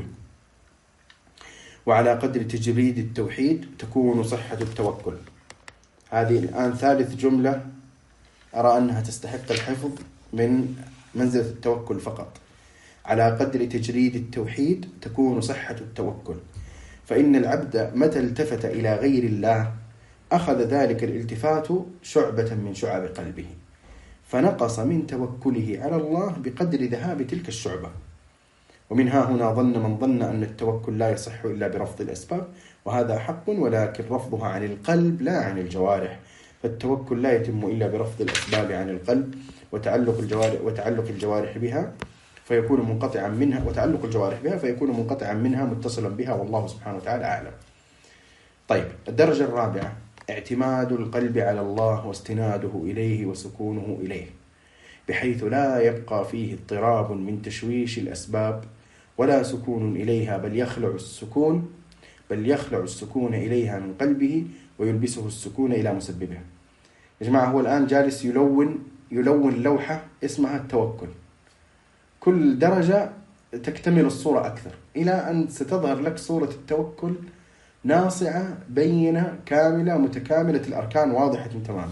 وعلى قدر تجريد التوحيد تكون صحة التوكل. هذه الآن ثالث جملة أرى أنها تستحق الحفظ من منزلة التوكل فقط. على قدر تجريد التوحيد تكون صحة التوكل، فإن العبد متى التفت إلى غير الله أخذ ذلك الالتفات شعبة من شعب قلبه، فنقص من توكله على الله بقدر ذهاب تلك الشعبة. ومن ها هنا ظن من ظن أن التوكل لا يصح إلا برفض الأسباب، وهذا حق، ولكن رفضها عن القلب لا عن الجوارح، فالتوكل لا يتم إلا برفض الأسباب عن القلب وتعلق الجوارح وتعلق الجوارح بها فيكون منقطعا منها وتعلق الجوارح بها فيكون منقطعا منها متصلا بها، والله سبحانه وتعالى أعلم. طيب، الدرجة الرابعة: اعتماد القلب على الله واستناده إليه وسكونه إليه، بحيث لا يبقى فيه اضطراب من تشويش الأسباب ولا سكون إليها، بل يخلع السكون بل يخلع السكون إليها من قلبه ويلبسه السكون إلى مسببها. يا جماعة، هو الآن جالس يلون يلون لوحة اسمها التوكل، كل درجة تكتمل الصورة أكثر إلى أن ستظهر لك صورة التوكل ناصعة بينة كاملة متكاملة الأركان واضحة تماما.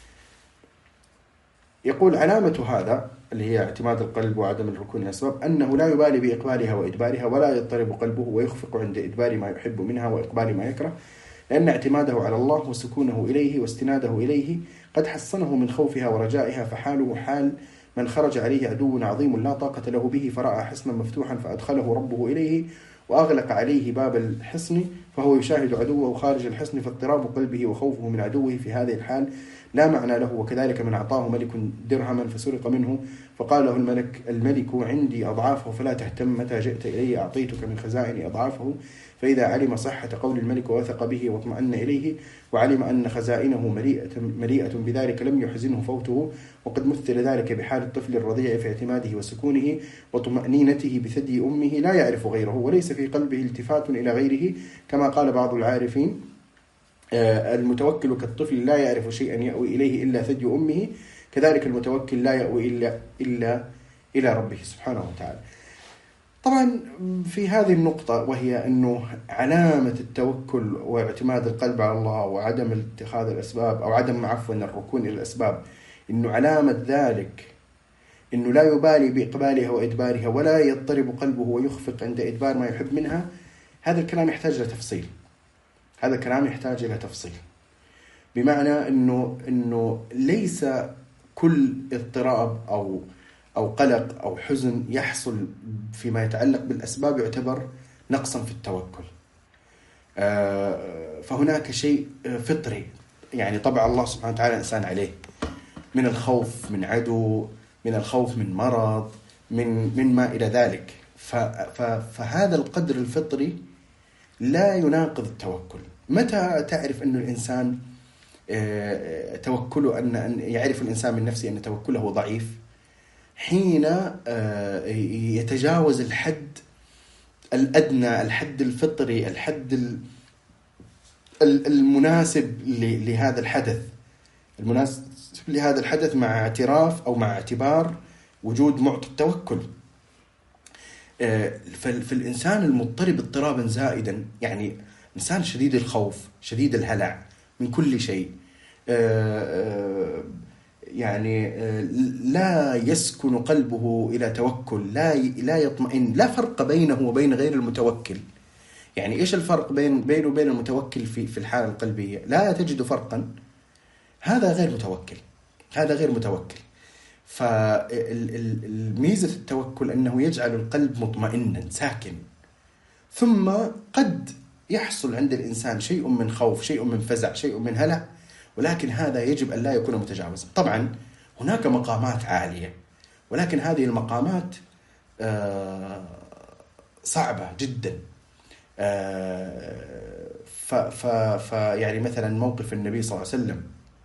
يقول: علامة هذا اللي هي اعتماد القلب وعدم الركون الأسباب أنه لا يبالي بإقبالها وإدبارها، ولا يضطرب قلبه ويخفق عند إدبار ما يحب منها وإقبال ما يكره، لأن اعتماده على الله وسكونه إليه واستناده إليه قد حصنه من خوفها ورجائها، فحاله حال من خرج عليه عدو عظيم لا طاقة له به، فرأى حصنا مفتوحا فأدخله ربه إليه وأغلق عليه باب الحصن، فهو يشاهد عدوه خارج الحصن، فاضطراب قلبه وخوفه من عدوه في هذه الحال لا معنى له. وكذلك من أعطاه ملك درهما فسرق منه فقال له الملك الملك عندي أضعافه فلا تهتم، متى جئت إلي أعطيتك من خزائن أضعافه. فإذا علم صحة قول الملك ووثق به واطمأن إليه وعلم أن خزائنه مليئة, مليئة بذلك لم يحزنه فوته. وقد مثل ذلك بحال الطفل الرضيع في اعتماده وسكونه وطمأنينته بثدي أمه لا يعرف غيره وليس في قلبه التفات إلى غيره، كما قال بعض العارفين: المتوكل كالطفل لا يعرف شيئا يأوي إليه إلا ثدي أمه، كذلك المتوكل لا يأوي إلا, إلا إلى ربه سبحانه وتعالى. طبعا في هذه النقطة، وهي أنه علامة التوكل واعتماد القلب على الله وعدم اتخاذ الأسباب أو عدم عفوا الركون إلى الأسباب، أنه علامة ذلك إنه لا يبالي بإقبالها وإدبارها ولا يضطرب قلبه ويخفق عند إدبار ما يحب منها، هذا الكلام يحتاج إلى تفصيل. هذا الكلام يحتاج إلى تفصيل، بمعنى إنه إنه ليس كل اضطراب أو أو قلق أو حزن يحصل فيما يتعلق بالأسباب يعتبر نقصا في التوكل. فهناك شيء فطري، يعني طبع الله سبحانه وتعالى الإنسان عليه، من الخوف من عدو، من الخوف من مرض، من من ما إلى ذلك. فهذا القدر الفطري لا يناقض التوكل. متى تعرف أن الإنسان توكله، أن يعرف الإنسان من نفسه أن توكله ضعيف؟ حين يتجاوز الحد الأدنى، الحد الفطري، الحد المناسب لهذا الحدث، المناسب لهذا الحدث مع اعتراف أو مع اعتبار وجود معطى التوكل. فالإنسان المضطرب اضطرابا زائدا، يعني إنسان شديد الخوف، شديد الهلع من كل شيء، يعني لا يسكن قلبه إلى توكل، لا لا يطمئن. لا فرق بينه وبين غير المتوكل. يعني إيش الفرق بين بينه وبين المتوكل في في الحالة القلبية؟ لا تجد فرقا. هذا غير متوكل، هذا غير متوكل. فالميزة التوكل أنه يجعل القلب مطمئنا ساكن، ثم قد يحصل عند الإنسان شيء من خوف، شيء من فزع، شيء من هلع، ولكن هذا يجب أن لا يكون متجاوزا. طبعا هناك مقامات عالية، ولكن هذه المقامات صعبة جدا. فيعني مثلا موقف النبي صلى الله عليه وسلم،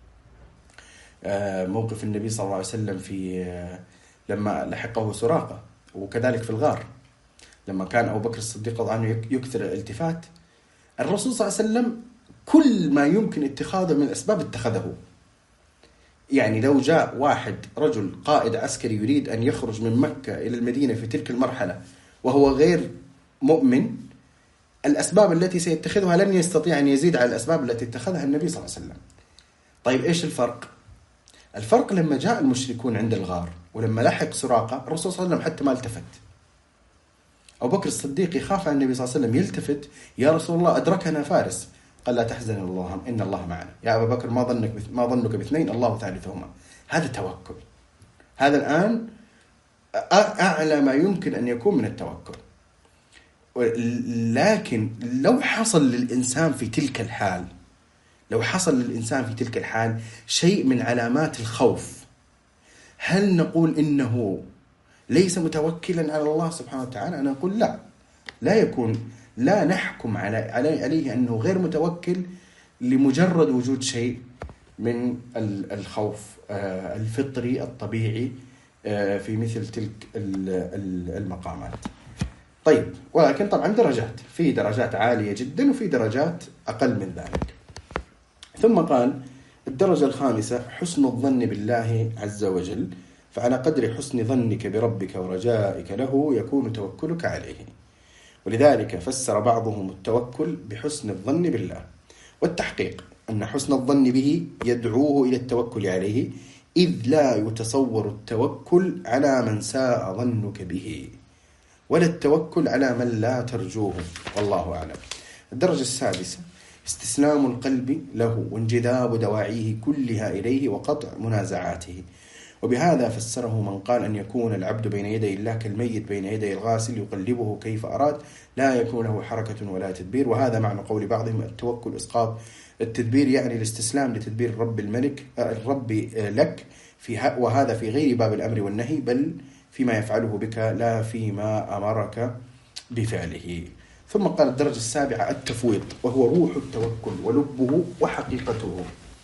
موقف النبي صلى الله عليه وسلم في لما لحقه سراقة، وكذلك في الغار لما كان أبو بكر الصديق رضي الله عنه يكثر الالتفات، الرسول صلى الله عليه وسلم كل ما يمكن اتخاذه من الأسباب اتخذه. يعني لو جاء واحد رجل قائد عسكري يريد أن يخرج من مكة إلى المدينة في تلك المرحلة وهو غير مؤمن، الأسباب التي سيتخذها لن يستطيع أن يزيد على الأسباب التي اتخذها النبي صلى الله عليه وسلم. طيب إيش الفرق؟ الفرق لما جاء المشركون عند الغار ولما لحق سراقة، الرسول صلى الله عليه وسلم حتى ما التفت. أبو بكر الصديق يخاف عن النبي صلى الله عليه وسلم، يلتفت: يا رسول الله أدركنا فارس. قال: لا تحزن الله إن الله معنا. يا أبا بكر ما ظنك ما ظنك باثنين الله ثالثهما. هذا توكل. هذا الآن أعلى ما يمكن أن يكون من التوكل. لكن لو حصل للإنسان في تلك الحال لو حصل للإنسان في تلك الحال شيء من علامات الخوف، هل نقول إنه ليس متوكلا على الله سبحانه وتعالى؟ أنا أقول لا، لا يكون، لا نحكم على عليه أنه غير متوكل لمجرد وجود شيء من الخوف الفطري الطبيعي في مثل تلك المقامات. طيب، ولكن طبعا درجات، في درجات عالية جدا وفي درجات أقل من ذلك. ثم قال: الدرجة الخامسة حسن الظن بالله عز وجل، فعلى قدر حسن ظنك بربك ورجائك له يكون توكلك عليه. ولذلك فسر بعضهم التوكل بحسن الظن بالله، والتحقيق أن حسن الظن به يدعوه إلى التوكل عليه، إذ لا يتصور التوكل على من ساء ظنك به، ولا التوكل على من لا ترجوه، والله أعلم. الدرجة السادسة استسلام القلب له وانجذاب دواعيه كلها إليه وقطع منازعاته. وبهذا فسره من قال أن يكون العبد بين يدي الله كالميت بين يدي الغاسل يقلبه كيف أراد، لا يكون له حركة ولا تدبير. وهذا معنى قول بعضهم: التوكل إسقاط التدبير، يعني الاستسلام لتدبير الرب الملك الرب لك في، وهذا في غير باب الأمر والنهي، بل فيما يفعله بك لا فيما أمرك بفعله. ثم قال: الدرجة السابعة التفويض، وهو روح التوكل ولبه وحقيقته،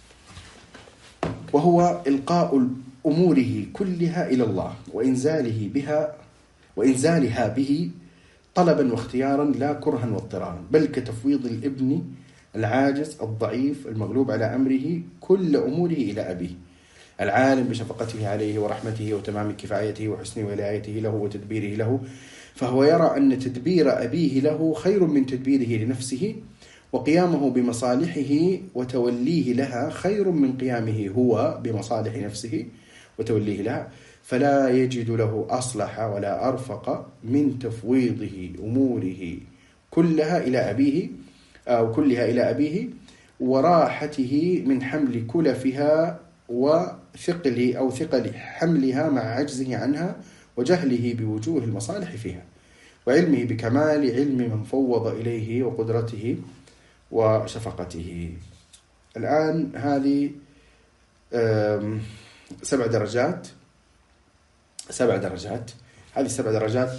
وهو إلقاء أموره كلها إلى الله وإنزاله بها وإنزالها به طلبا واختيارا لا كرها واضطرارا، بل كتفويض الابن العاجز الضعيف المغلوب على أمره كل أموره إلى أبيه العالم بشفقته عليه ورحمته وتمام كفايته وحسن ولايته له وتدبيره له، فهو يرى أن تدبير أبيه له خير من تدبيره لنفسه، وقيامه بمصالحه وتوليه لها خير من قيامه هو بمصالح نفسه وتوليه لها. فلا يجد له أصلح ولا أرفق من تفويضه أموره كلها إلى أبيه أو كلها إلى أبيه، وراحته من حمل كلفها وثقل أو ثقل حملها مع عجزه عنها وجهله بوجوه المصالح فيها، وعلمه بكمال علم من فوض إليه وقدرته وشفقته. الآن هذه سبع درجات سبع درجات هذه السبع درجات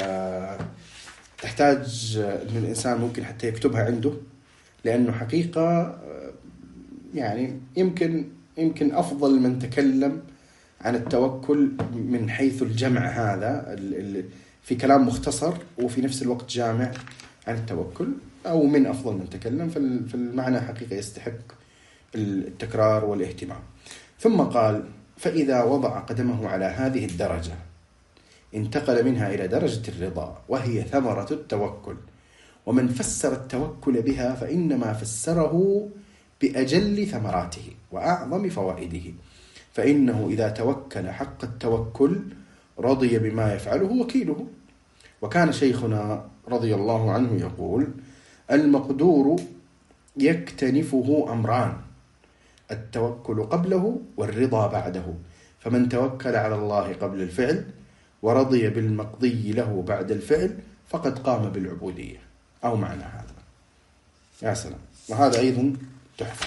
تحتاج أن الإنسان ممكن حتى يكتبها عنده، لأنه حقيقة يعني يمكن يمكن أفضل من تكلم عن التوكل من حيث الجمع هذا في كلام مختصر وفي نفس الوقت جامع عن التوكل، أو من أفضل من تكلم، في المعنى حقيقة يستحق التكرار والاهتمام. ثم قال: فإذا وضع قدمه على هذه الدرجة انتقل منها إلى درجة الرضا، وهي ثمرة التوكل. ومن فسر التوكل بها فإنما فسره بأجل ثمراته وأعظم فوائده، فإنه إذا توكل حق التوكل رضي بما يفعله وكيله. وكان شيخنا رضي الله عنه يقول: المقدور يكتنفه أمران، التوكل قبله والرضا بعده، فمن توكل على الله قبل الفعل ورضي بالمقضي له بعد الفعل فقد قام بالعبودية، أو معنى هذا. يا سلام. وهذا أيضا تحفة.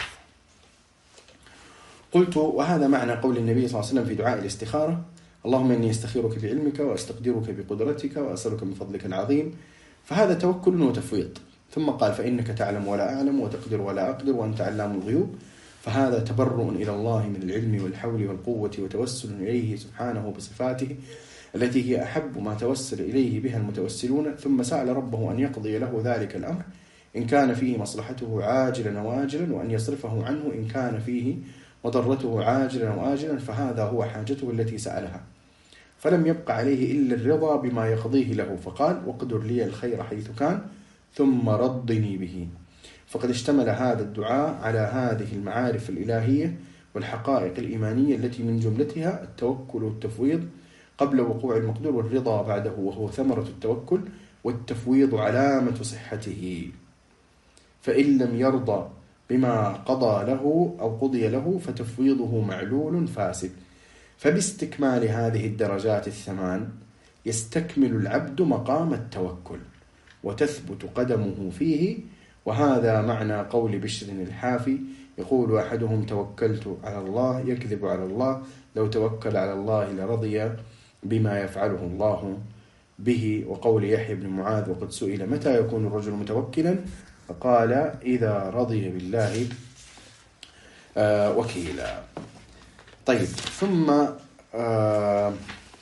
قلت: وهذا معنى قول النبي صلى الله عليه وسلم في دعاء الاستخارة: اللهم إني أستخيرك بعلمك وأستقدرك بقدرتك وأسألك من فضلك العظيم. فهذا توكل وتفويض. ثم قال: فإنك تعلم ولا أعلم وتقدر ولا أقدر وأنت علام الغيوب. فهذا تبرؤ إلى الله من العلم والحول والقوة وتوسل إليه سبحانه بصفاته التي هي أحب ما توسل إليه بها المتوسلون. ثم سأل ربه أن يقضي له ذلك الأمر إن كان فيه مصلحته عاجلا وآجلا، وأن يصرفه عنه إن كان فيه مضرته عاجلا وآجلا، فهذا هو حاجته التي سألها. فلم يبق عليه إلا الرضا بما يقضيه له، فقال: واقدر لي الخير حيث كان ثم رضني به. فقد اشتمل هذا الدعاء على هذه المعارف الإلهية والحقائق الإيمانية التي من جملتها التوكل والتفويض قبل وقوع المقدور، والرضا بعده وهو ثمرة التوكل، والتفويض علامة صحته. فإن لم يرضى بما قضى له أو قضي له فتفويضه معلول فاسد. فباستكمال هذه الدرجات الثمان يستكمل العبد مقام التوكل وتثبت قدمه فيه. وهذا معنى قول بشر الحافي: يقول أحدهم: توكلت على الله، يكذب على الله، لو توكل على الله لرضي بما يفعله الله به. وقول يحيى بن معاذ: وقد سئل متى يكون الرجل متوكلا؟ فقال: إذا رضي بالله آه وكيلا. طيب، ثم آه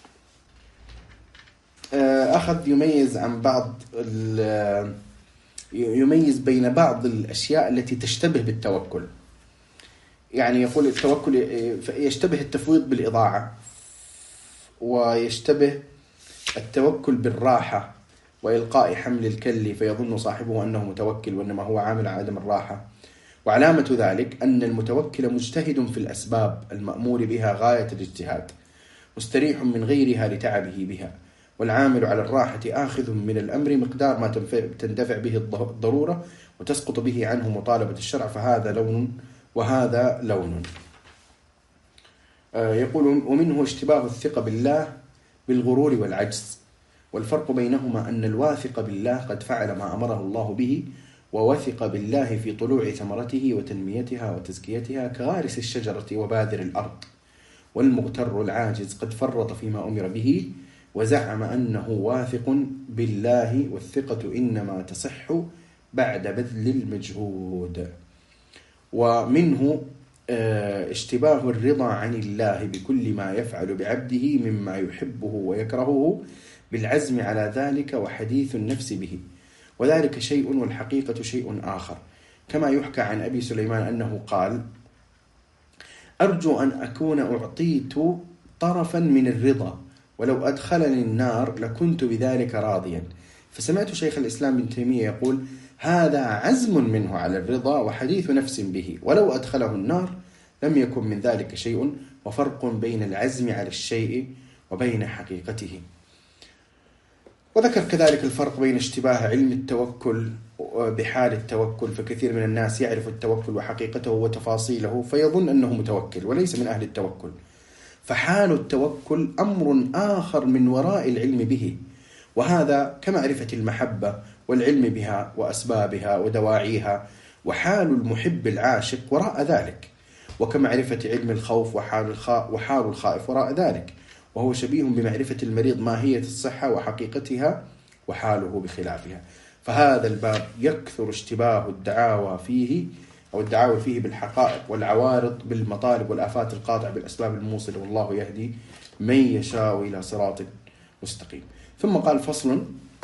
آه أخذ يميز عن بعض يميز بين بعض الأشياء التي تشتبه بالتوكل. يعني يقول التوكل يشتبه التفويض بالإضاعة، ويشتبه التوكل بالراحة وإلقاء حمل الكل فيظن صاحبه أنه متوكل وإنما هو عامل على عدم الراحة. وعلامة ذلك أن المتوكل مجتهد في الأسباب المأمور بها غاية الاجتهاد، مستريح من غيرها لتعبه بها، والعامل على الراحة آخذ من الأمر مقدار ما تندفع به الضرورة وتسقط به عنه مطالبة الشرع، فهذا لون وهذا لون. يقول: ومنه اشتباه الثقة بالله بالغرور والعجز، والفرق بينهما أن الواثق بالله قد فعل ما أمره الله به، ووثق بالله في طلوع ثمرته وتنميتها وتزكيتها كغارس الشجرة وباذر الأرض. والمغتر العاجز قد فرط فيما أمر به وزعم أنه واثق بالله، والثقة إنما تصح بعد بذل المجهود. ومنه اشتباه الرضا عن الله بكل ما يفعل بعبده مما يحبه ويكرهه بالعزم على ذلك وحديث النفس به، وذلك شيء والحقيقة شيء آخر. كما يحكى عن أبي سليمان أنه قال: أرجو أن أكون أعطيت طرفا من الرضا، ولو أدخلني النار لكنت بذلك راضيا. فسمعت شيخ الإسلام ابن تيمية يقول: هذا عزم منه على الرضا وحديث نفس به، ولو أدخله النار لم يكن من ذلك شيء، وفرق بين العزم على الشيء وبين حقيقته. وذكر كذلك الفرق بين اشتباه علم التوكل بحال التوكل، فكثير من الناس يعرف التوكل وحقيقته وتفاصيله فيظن أنه متوكل وليس من أهل التوكل، فحال التوكل أمر آخر من وراء العلم به، وهذا كمعرفة المحبة والعلم بها وأسبابها ودواعيها، وحال المحب العاشق وراء ذلك، وكمعرفة علم الخوف وحال وحال الخائف وراء ذلك، وهو شبيه بمعرفة المريض ماهية الصحة وحقيقتها وحاله بخلافها. فهذا الباب يكثر اشتباه الدعاوى فيه أو الدعاوى فيه بالحقائق والعوارض بالمطالب والآفات القاطعة بالأسباب الموصلة، والله يهدي من يشاء إلى صراط مستقيم. ثم قال فصل،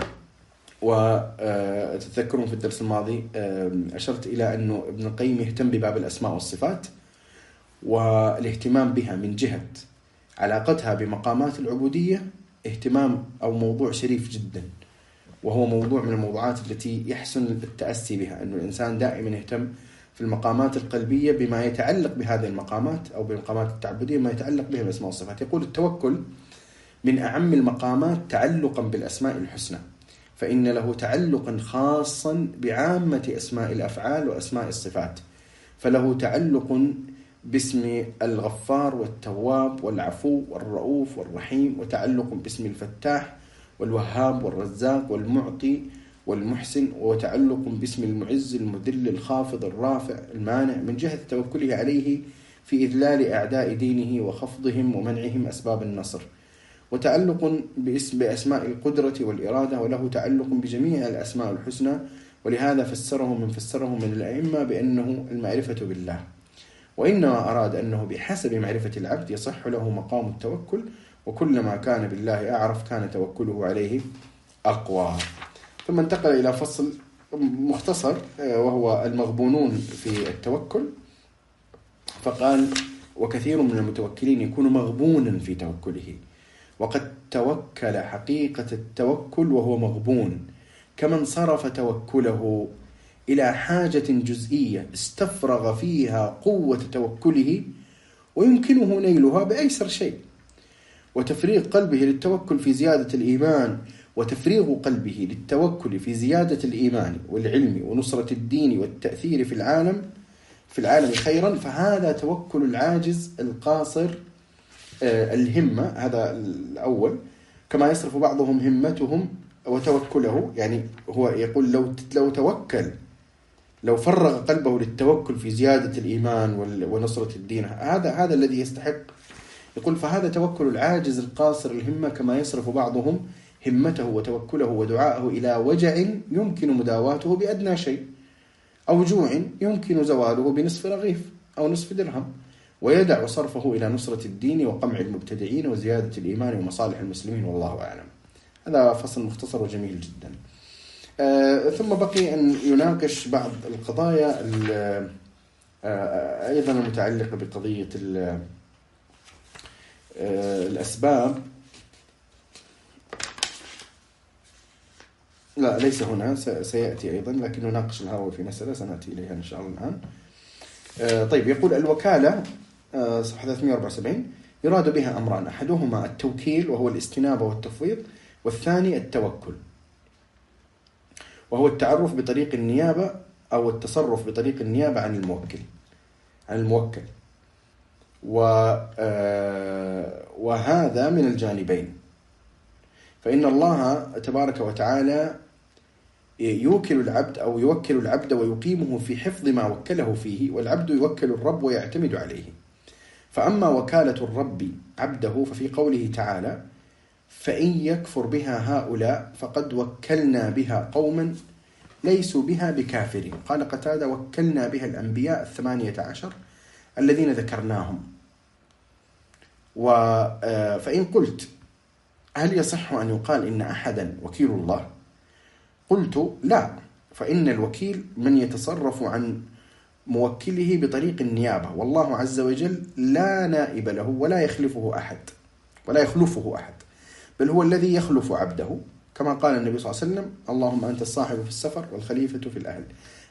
وتذكرون في الدرس الماضي أشرت إلى أنه ابن القيم يهتم بباب الأسماء والصفات، والاهتمام بها من جهة علاقتها بمقامات العبودية اهتمام أو موضوع شريف جدا، وهو موضوع من الموضوعات التي يحسن التأسي بها، أنه الإنسان دائما يهتم في المقامات القلبية بما يتعلق بهذه المقامات أو بالمقامات التعبدية ما يتعلق بها الأسماء والصفات. يقول التوكل من أعم المقامات تعلقا بالأسماء الحسنى، فإن له تعلقا خاصا بعامة أسماء الأفعال وأسماء الصفات، فله تعلق باسم الغفار والتواب والعفو والرؤوف والرحيم، وتعلق باسم الفتاح والوهاب والرزاق والمعطي والمحسن، وتعلق باسم المعز المذل الخافض الرافع المانع، من جهة توكله عليه في إذلال أعداء دينه وخفضهم ومنعهم أسباب النصر، وتعلق باسم بأسماء القدرة والإرادة، وله تعلق بجميع الأسماء الحسنى. ولهذا فسره من فسره من الأئمة بأنه المعرفة بالله، وإنما أراد أنه بحسب معرفة العبد يصح له مقام التوكل، وكلما كان بالله أعرف كان توكله عليه أقوى. ثم انتقل إلى فصل مختصر وهو المغبونون في التوكل، فقال وكثير من المتوكلين يكون مغبونا في توكله، وقد توكل حقيقة التوكل وهو مغبون، كمن صرف توكله إلى حاجة جزئية استفرغ فيها قوة توكله ويمكنه نيلها بأيسر شيء، وتفريغ قلبه للتوكل في زيادة الإيمان وتفريغ قلبه للتوكل في زيادة الإيمان والعلم ونصرة الدين والتأثير في العالم في العالم خيرا، فهذا توكل العاجز القاصر الهمة. هذا الأول، كما يصرف بعضهم همتهم وتوكله، يعني هو يقول لو لو توكل لو فرغ قلبه للتوكل في زيادة الإيمان ونصرة الدين، هذا هذا الذي يستحق. يقول فهذا توكل العاجز القاصر الهمة، كما يصرف بعضهم همته وتوكله ودعاءه إلى وجع يمكن مداواته بأدنى شيء، أو جوع يمكن زواله بنصف رغيف أو نصف درهم، ويدع صرفه إلى نصرة الدين وقمع المبتدعين وزيادة الإيمان ومصالح المسلمين، والله أعلم. هذا فصل مختصر وجميل جدا. آه ثم بقي أن يناقش بعض القضايا آه أيضا المتعلقة بقضية آه الأسباب. لا ليس هنا، سيأتي أيضا، لكن نناقش الهوى في مسألة سنأتي إليها إن شاء الله الآن. آه طيب، يقول الوكالة آه صفحة ثلاثمائة وأربعة وسبعين يراد بها أمران، أحدهما التوكيل وهو الاستنابة والتفويض، والثاني التوكل وهو التعرف بطريق النيابة أو التصرف بطريق النيابة عن الموكل عن الموكل وهذا من الجانبين، فإن الله تبارك وتعالى يوكل العبد أو يوكل العبد ويقيمه في حفظ ما وكله فيه، والعبد يوكل الرب ويعتمد عليه. فأما وكالة الرب عبده ففي قوله تعالى فإن يكفر بها هؤلاء فقد وكلنا بها قوما ليسوا بها بكافرين. قال قتادة وكلنا بها الأنبياء الثمانية عشر الذين ذكرناهم. فإن قلت هل يصح أن يقال إن أحدا وكيل الله؟ قلت لا، فإن الوكيل من يتصرف عن موكله بطريق النيابة، والله عز وجل لا نائب له ولا يخلفه أحد ولا يخلفه أحد، بل هو الذي يخلف عبده، كما قال النبي صلى الله عليه وسلم اللهم أنت الصاحب في السفر والخليفة في الأهل.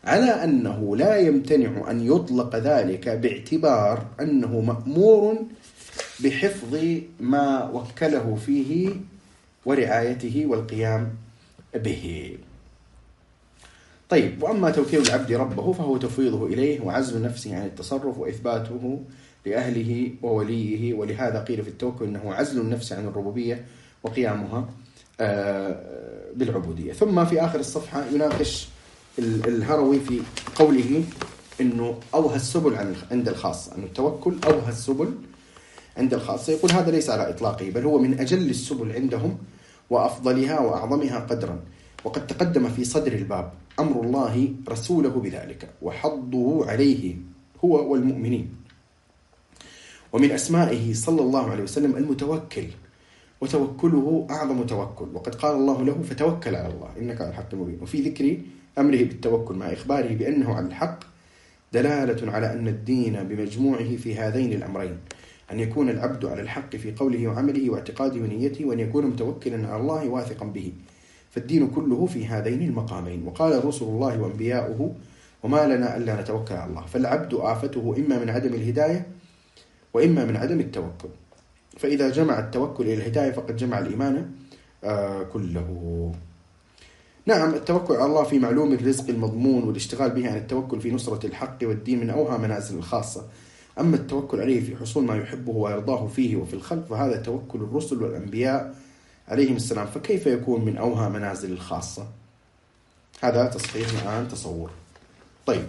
على أنه لا يمتنع أن يطلق ذلك باعتبار أنه مأمور بحفظ ما وكله فيه ورعايته والقيام به. طيب، وأما توكيل العبد ربه فهو تفويضه إليه وعزل نفسه عن التصرف وإثباته لأهله ووليه، ولهذا قيل في التوكل أنه عزل النفس عن الربوبية وقيامها بالعبودية. ثم في آخر الصفحة يناقش الهروي في قوله أنه أوهى السبل عند الخاصة، أن التوكل أوهى السبل عند الخاصة. يقول هذا ليس على إطلاقه، بل هو من أجل السبل عندهم وأفضلها وأعظمها قدرا. وقد تقدم في صدر الباب أمر الله رسوله بذلك وحضه عليه هو والمؤمنين. ومن أسمائه صلى الله عليه وسلم المتوكل، وتوكله أعظم توكل، وقد قال الله له فتوكل على الله إنك على الحق المبين. وفي ذكر أمره بالتوكل مع إخباره بأنه على الحق دلالة على أن الدين بمجموعه في هذين الأمرين، أن يكون العبد على الحق في قوله وعمله واعتقاده ونيته، وأن يكون متوكلا على الله واثقا به، فالدين كله في هذين المقامين. وقال رسل الله وأنبياؤه وما لنا ألا نتوكل على الله. فالعبد آفته إما من عدم الهداية وإما من عدم التوكل، فإذا جمع التوكل إلى الهداية فقد جمع الإيمان آه كله. نعم، التوكل على الله في معلوم الرزق المضمون والاشتغال به عن التوكل في نصرة الحق والدين من أوهى منازل الخاصة. أما التوكل عليه في حصول ما يحبه ويرضاه فيه وفي الخلق فهذا توكل الرسل والأنبياء عليهم السلام، فكيف يكون من أوهى منازل الخاصة؟ هذا تصحيح الآن تصور. طيب،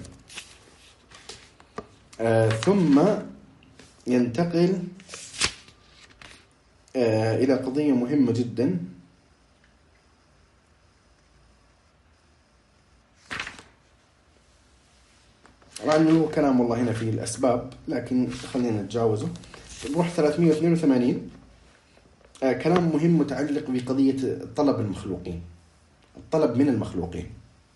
آه ثم ينتقل آه إلى قضية مهمة جدا، مع أنه كلام والله هنا فيه الأسباب لكن خلينا نتجاوزه. نروح ثلاثمائة واثنين وثمانين، آه كلام مهم متعلق بقضية طلب المخلوقين، الطلب من المخلوقين.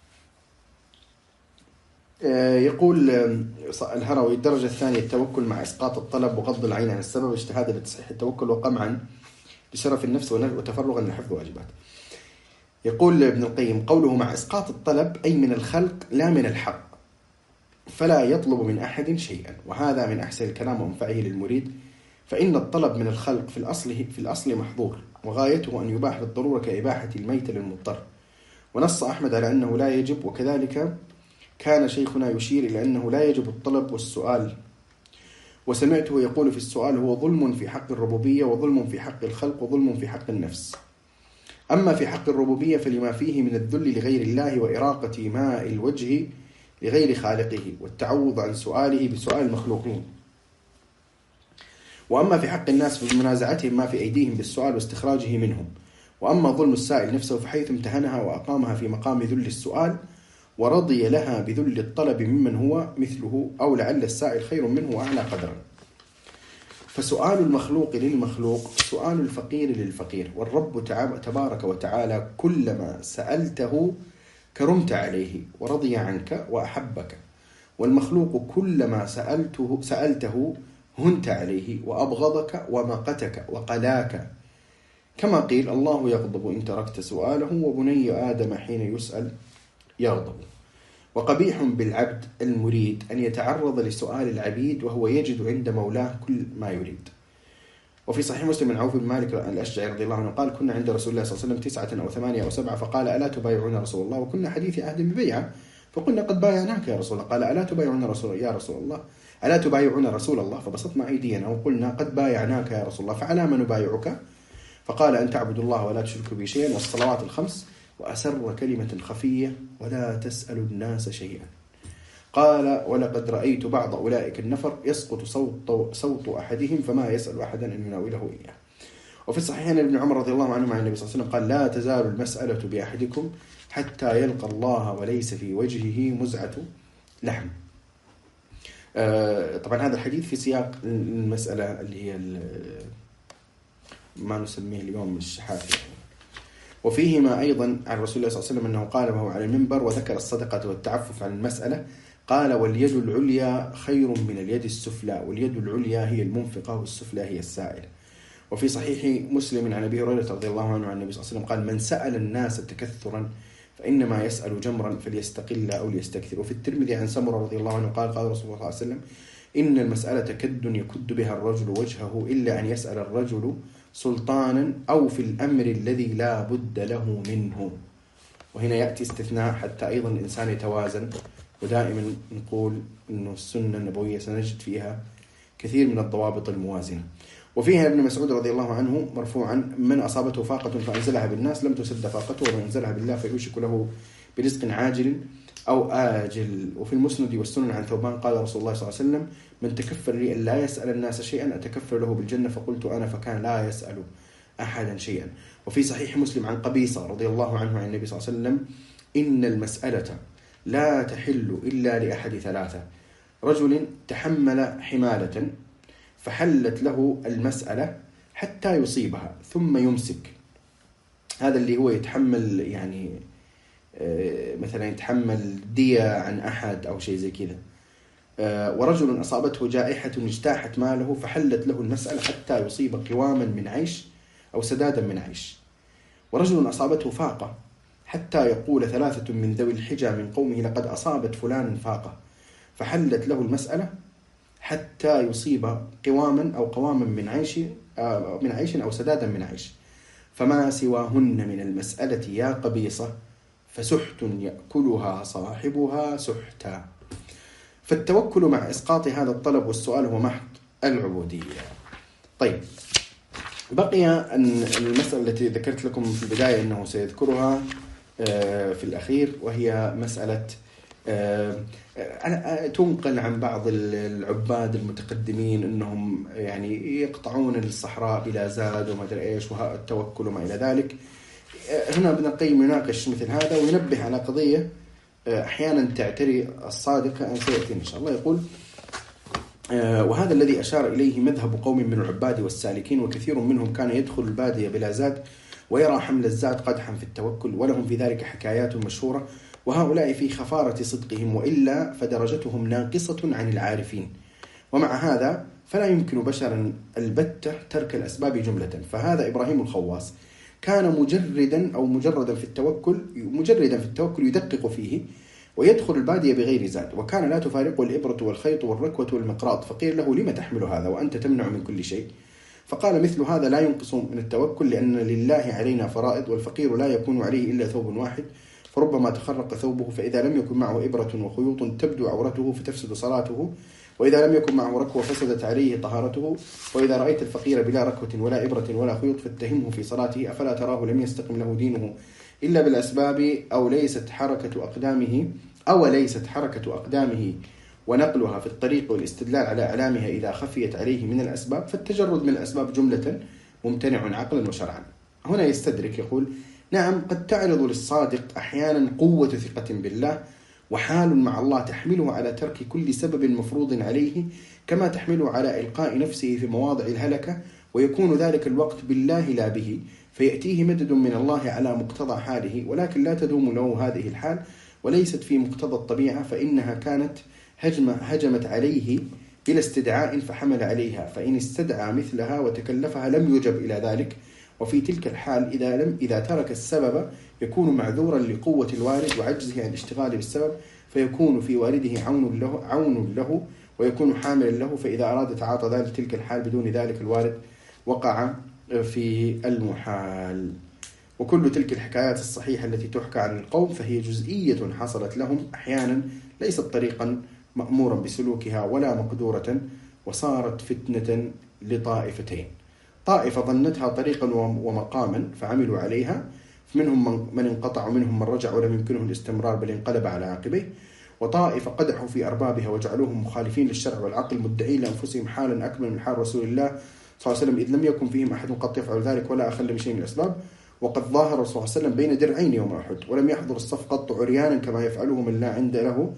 آه يقول آه الهروي الدرجة الثانية التوكل مع إسقاط الطلب وغض العين عن السبب اجتهادا لتصحيح التوكل وقمعا لشرف النفس وتفرغا لحفظ واجبات. يقول ابن القيم قوله مع إسقاط الطلب أي من الخلق لا من الحق، فلا يطلب من أحد شيئا، وهذا من أحسن الكلام ومنفعه للمريد، فإن الطلب من الخلق في الأصل في الأصل محظور، وغايته أن يباح للضرورة كإباحة الميت للمضطر. ونص أحمد على أنه لا يجب، وكذلك كان شيخنا يشير إلى أنه لا يجب الطلب والسؤال. وسمعته يقول في السؤال هو ظلم في حق الربوبية وظلم في حق الخلق وظلم في حق النفس. أما في حق الربوبية فلما فيه من الذل لغير الله وإراقة ماء الوجه لغير خالقه والتعوض عن سؤاله بسؤال المخلوقين. وأما في حق الناس فبمنازعتهم ما في أيديهم بالسؤال واستخراجه منهم. وأما ظلم السائل نفسه فحيث امتهنها وأقامها في مقام ذل السؤال ورضي لها بذل الطلب ممن هو مثله أو لعل السائل خير منه وأعلى قدرا. فسؤال المخلوق للمخلوق سؤال الفقير للفقير، والرب تبارك وتعالى كلما سألته كرمت عليه ورضي عنك وأحبك، والمخلوق كلما سألته, سألته هنت عليه وأبغضك ومقتك وقلاك، كما قيل الله يغضب إن تركت سؤاله وبني آدم حين يسأل يغضب. وقبيح بالعبد المريد أن يتعرض لسؤال العبيد وهو يجد عند مولاه كل ما يريد. وفي صحيح مسلم من عوف بن مالك الأشجعي رضي الله عنه قال كنا عند رسول الله صلى الله عليه وسلم تسعة أو ثمانية أو سبعة فقال ألا تبايعون رسول الله وكنا حديث عهد ببيعة فقلنا قد بايعناك يا رسول الله. قال ألا تبايعون رسول يا رسول الله ألا تبايعون رسول الله فبسطنا أيدينا وقلنا قد بايعناك يا رسول الله فعلى ما نبايعك؟ فقال أن تعبدوا الله ولا تشركوا به شيئا والصلوات الخمس وأسر كلمة خفية ولا تسأل الناس شيئا. قال ولقد رأيت بعض أولئك النفر يسقط صوت, صوت أحدهم فما يسأل أحدا أن يناوله إياه. وفي الصحيحين ابن عمر رضي الله عنه مع النبي صلى الله عليه وسلم قال لا تزال المسألة بأحدكم حتى يلقى الله وليس في وجهه مزعة لحم. آه طبعا هذا الحديث في سياق المسألة اللي هي ما نسميه اليوم الشحات. وفيهما أيضا عن رسول الله صلى الله عليه وسلم أنه قال وهو على المنبر وذكر الصدقة والتعفف عن المسألة قال واليد العليا خير من اليد السفلى واليد العليا هي المنفقة والسفلى هي السائلة. وفي صحيح مسلم عن أبي هريرة رضي الله عنه عن النبي صلى الله عليه وسلم قال من سأل الناس تكثرا فإنما يسأل جمرا فليستقل أو ليستكثر. وفي الترمذي عن سمرة رضي الله عنه قال قال رسول الله صلى الله عليه وسلم إن المسألة كد يكد بها الرجل وجهه إلا أن يسأل الرجل سلطانا أو في الأمر الذي لا بد له منه. وهنا يأتي استثناء حتى أيضا الإنسان يتوازن. ودائما نقول أنه السنة النبوية سنجد فيها كثير من الضوابط الموازنة. وفيها ابن مسعود رضي الله عنه مرفوعا من أصابته فاقة فأنزلها بالناس لم تسد فاقته ومن أنزلها بالله فيوشك له برزق عاجل أو آجل. وفي المسند والسنن عن ثوبان قال رسول الله صلى الله عليه وسلم من تكفل لي أن لا يسأل الناس شيئا أتكفل له بالجنة فقلت أنا فكان لا يسأل أحدا شيئا. وفي صحيح مسلم عن قبيصة رضي الله عنه عن النبي صلى الله عليه وسلم إن المسألة لا تحل إلا لأحد ثلاثة: رجل تحمل حمالة فحلت له المسألة حتى يصيبها ثم يمسك، هذا اللي هو يتحمل يعني مثلا يتحمل دية عن أحد أو شيء زي كذا. ورجل أصابته جائحة اجتاحت ماله فحلت له المسألة حتى يصيب قواما من عيش أو سدادا من عيش. ورجل أصابته فاقة حتى يقول ثلاثة من ذوي الحجى من قومه لقد أصابت فلان فاقة فحلت له المسألة حتى يصيب قواما أو قواما من عيش من عيش أو سدادا من عيش. فما سواهن من المسألة يا قبيصة فسحت يأكلها صاحبها سحتا. فالتوكل مع إسقاط هذا الطلب والسؤال هو محض العبودية. طيب، بقي أن المسألة التي ذكرت لكم في البداية أنه سيذكرها في الأخير، وهي مسألة تنقل عن بعض العباد المتقدمين أنهم يعني يقطعون الصحراء بلا زاد وما أدري إيش والتوكل وما إلى ذلك. هنا ابن القيم يناقش مثل هذا وينبه على قضية أحيانا تعتري الصادق أن سيأتي إن شاء الله. يقول وهذا الذي أشار إليه مذهب قوم من العباد والسالكين، وكثير منهم كان يدخل البادية بلا زاد ويرى حمل الزاد قدحا في التوكل، ولهم في ذلك حكايات مشهورة، وهؤلاء في خفارة صدقهم، وإلا فدرجتهم ناقصة عن العارفين. ومع هذا فلا يمكن بشرا البتة ترك الأسباب جملة. فهذا إبراهيم الخواص كان مجردا أو مجردا في التوكل مجردا في التوكل يدقق فيه ويدخل البادية بغير زاد، وكان لا تفارقه الإبرة والخيط والركوة والمقراط. فقيل له لما تحمل هذا وأنت تمنع من كل شيء؟ فقال مثل هذا لا ينقص من التوكل، لأن لله علينا فرائض، والفقير لا يكون عليه إلا ثوب واحد، فربما تخرق ثوبه، فإذا لم يكن معه إبرة وخيوط تبدو عورته فتفسد صلاته، وإذا لم يكن معه ركوة فسدت عليه طهارته. وإذا رأيت الفقير بلا ركوة ولا إبرة ولا خيوط فاتهمه في صلاته، أفلا تراه لم يستقم له دينه إلا بالأسباب، أو ليست حركة أقدامه أو ليست حركة أقدامه ونقلها في الطريق والاستدلال على أعلامها إذا خفيت عليه من الأسباب، فالتجرد من الأسباب جملة ممتنع عقلا وشرعا. هنا يستدرك يقول نعم، قد تعرض للصادق أحيانا قوة ثقة بالله وحال مع الله تحمله على ترك كل سبب مفروض عليه، كما تحمله على إلقاء نفسه في مواضع الهلكة، ويكون ذلك الوقت بالله لا به، فيأتيه مدد من الله على مقتضى حاله، ولكن لا تدوم له هذه الحال، وليست في مقتضى الطبيعة، فإنها كانت هجمة هجمت عليه بلا استدعاء فحمل عليها، فإن استدعى مثلها وتكلفها لم يجب إلى ذلك. وفي تلك الحال إذا لم إذا ترك السبب يكون معذورا لقوة الوارد وعجزه عن الاشتغال بالسبب، فيكون في وارده عون له عون له ويكون حاملا له، فإذا أراد تعاطى ذلك تلك الحال بدون ذلك الوارد وقع في المحال. وكل تلك الحكايات الصحيحة التي تحكى عن القوم فهي جزئية حصلت لهم أحيانا، ليست طريقا مأمورا بسلوكها ولا مقدورة، وصارت فتنة لطائفتين: طائفة ظنتها طريقا ومقاما فعملوا عليها، منهم من انقطع ومنهم من رجع ولم يمكنه الاستمرار بل انقلب على عاقبيه، وطائفة قدحوا في أربابها وجعلوهم مخالفين للشرع والعقل مدعين لأنفسهم حالا أكمل من حال رسول الله صلى الله عليه وسلم، إذ لم يكن فيهم أحد قد يفعل ذلك ولا أخل بشيء من الأسباب. وقد ظاهر صلى الله عليه وسلم بين درعين يوم أحد، ولم يحضر الصف قط عريانا كما يفعله من لا عند له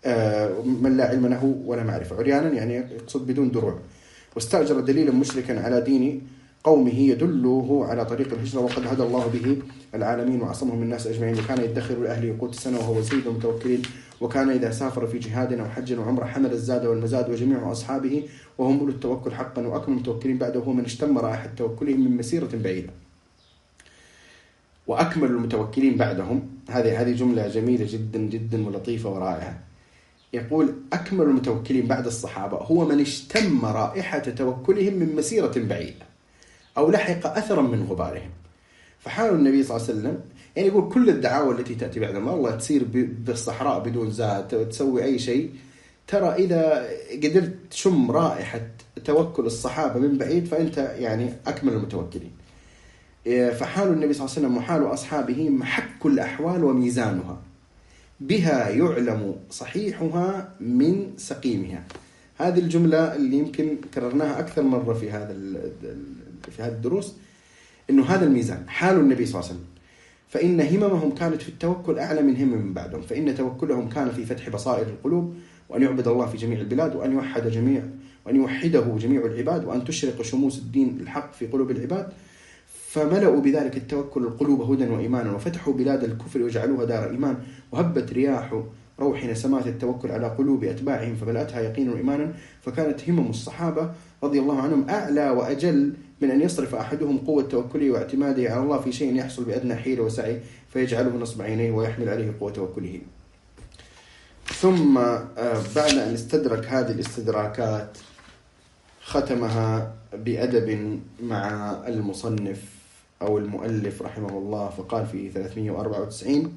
من لا علم له ولا معرفة. عريانا يعني يقصد بدون دروع. واستأجر دليلا مشركا على دين قومه يدله على طريق الهجرة، وقد هدى الله به العالمين وعصمهم من الناس أجمعين. وكان يدخر لأهله قوت السنة وهو سيد المتوكلين، وكان إذا سافر في جهاد أو حج أو عمرة حمل الزاد والمزاد، وجميع أصحابه وهم أولو التوكل حقا وأكمل المتوكلين بعده هو من اشتم رائحة توكلهم من مسيرة بعيدة. وأكمل المتوكلين بعدهم. هذه هذه جملة جميلة جدا جدا ولطيفة ورائعة. يقول أكمل المتوكلين بعد الصحابة هو من اشتم رائحة توكلهم من مسيرة بعيدة أو لحق أثرا من غبارهم. فحال النبي صلى الله عليه وسلم يعني يقول كل الدعاوى التي تأتي بعد ما الله تسير بالصحراء بدون زاد تسوي أي شيء، ترى إذا قدرت تشم رائحة توكل الصحابة من بعيد فأنت يعني أكمل المتوكلين. فحال النبي صلى الله عليه وسلم وحال أصحابه محك الأحوال وميزانها، بها يعلم صحيحها من سقيمها. هذه الجملة اللي يمكن كررناها أكثر مرة في هذا في هذه الدروس، إنه هذا الميزان حال النبي صلى الله عليه وسلم. فإن هممهم كانت في التوكل أعلى من همم من بعدهم، فإن توكلهم كان في فتح بصائر القلوب، وأن يعبد الله في جميع البلاد، وأن يوحد جميع وأن يوحده جميع العباد، وأن تشرق شموس الدين الحق في قلوب العباد. فملأوا بذلك التوكل القلوب هدى وإيمانا، وفتحوا بلاد الكفر وجعلوها دار إيمان، وهبت رياح روح نسمات التوكل على قلوب أتباعهم فملأتها يقينا وإيمانا. فكانت همم الصحابة رضي الله عنهم أعلى وأجل من أن يصرف أحدهم قوة توكله واعتماده على الله في شيء يحصل بأدنى حيلة وسعي فيجعله نصب عينيه ويحمل عليه قوة توكله. ثم بعد أن استدرك هذه الاستدراكات ختمها بأدب مع المصنف أو المؤلف رحمه الله، فقال في ثلاثمائة وأربعة وتسعين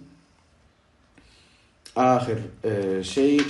آخر شيء،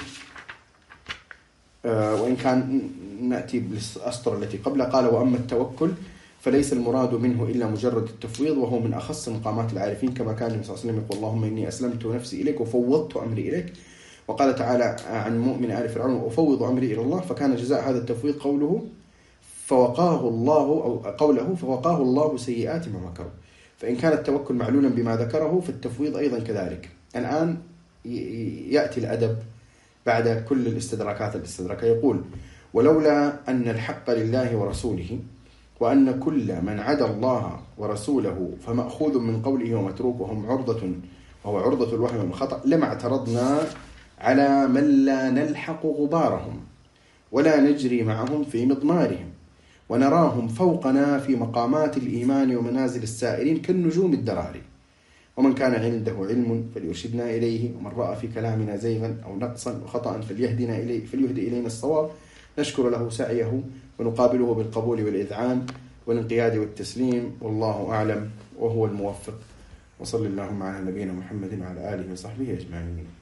وإن كان نأتي بالأسطر التي قبل، قال: وأما التوكل فليس المراد منه إلا مجرد التفويض، وهو من أخص مقامات العارفين، كما كان النبي صلى الله عليه وسلم يقول: اللهم إني أسلمت نفسي إليك وفوضت أمري إليك. وقال تعالى عن مؤمن آل فرعون: وأفوض أمري إلى الله. فكان جزاء هذا التفويض قوله فوقاه الله أو قوله فوقاه الله سيئات ما مكروا. فإن كان التوكل معلولا بما ذكره فالتفويض أيضا كذلك. الآن يأتي الأدب بعد كل الاستدراكات الاستدراكة. يقول: ولولا أن الحق لله ورسوله، وأن كل من عدا الله ورسوله فمأخوذ من قوله ومتروك وهم عرضة وهو عرضة الوهم والخطأ، لما اعترضنا على من لا نلحق غبارهم ولا نجري معهم في مضمارهم، ونراهم فوقنا في مقامات الإيمان ومنازل السائرين كالنجوم الدراري. ومن كان عنده علم فليرشدنا إليه، ومن رأى في كلامنا زيغا أو نقصا وخطأ فليهدنا إليه فليهدي إلينا الصواب، نشكر له سعيه ونقابله بالقبول والإذعان والانقياد والتسليم، والله أعلم وهو الموفق. وصلى اللهم على نبينا محمد وعلى آله وصحبه أجمعين.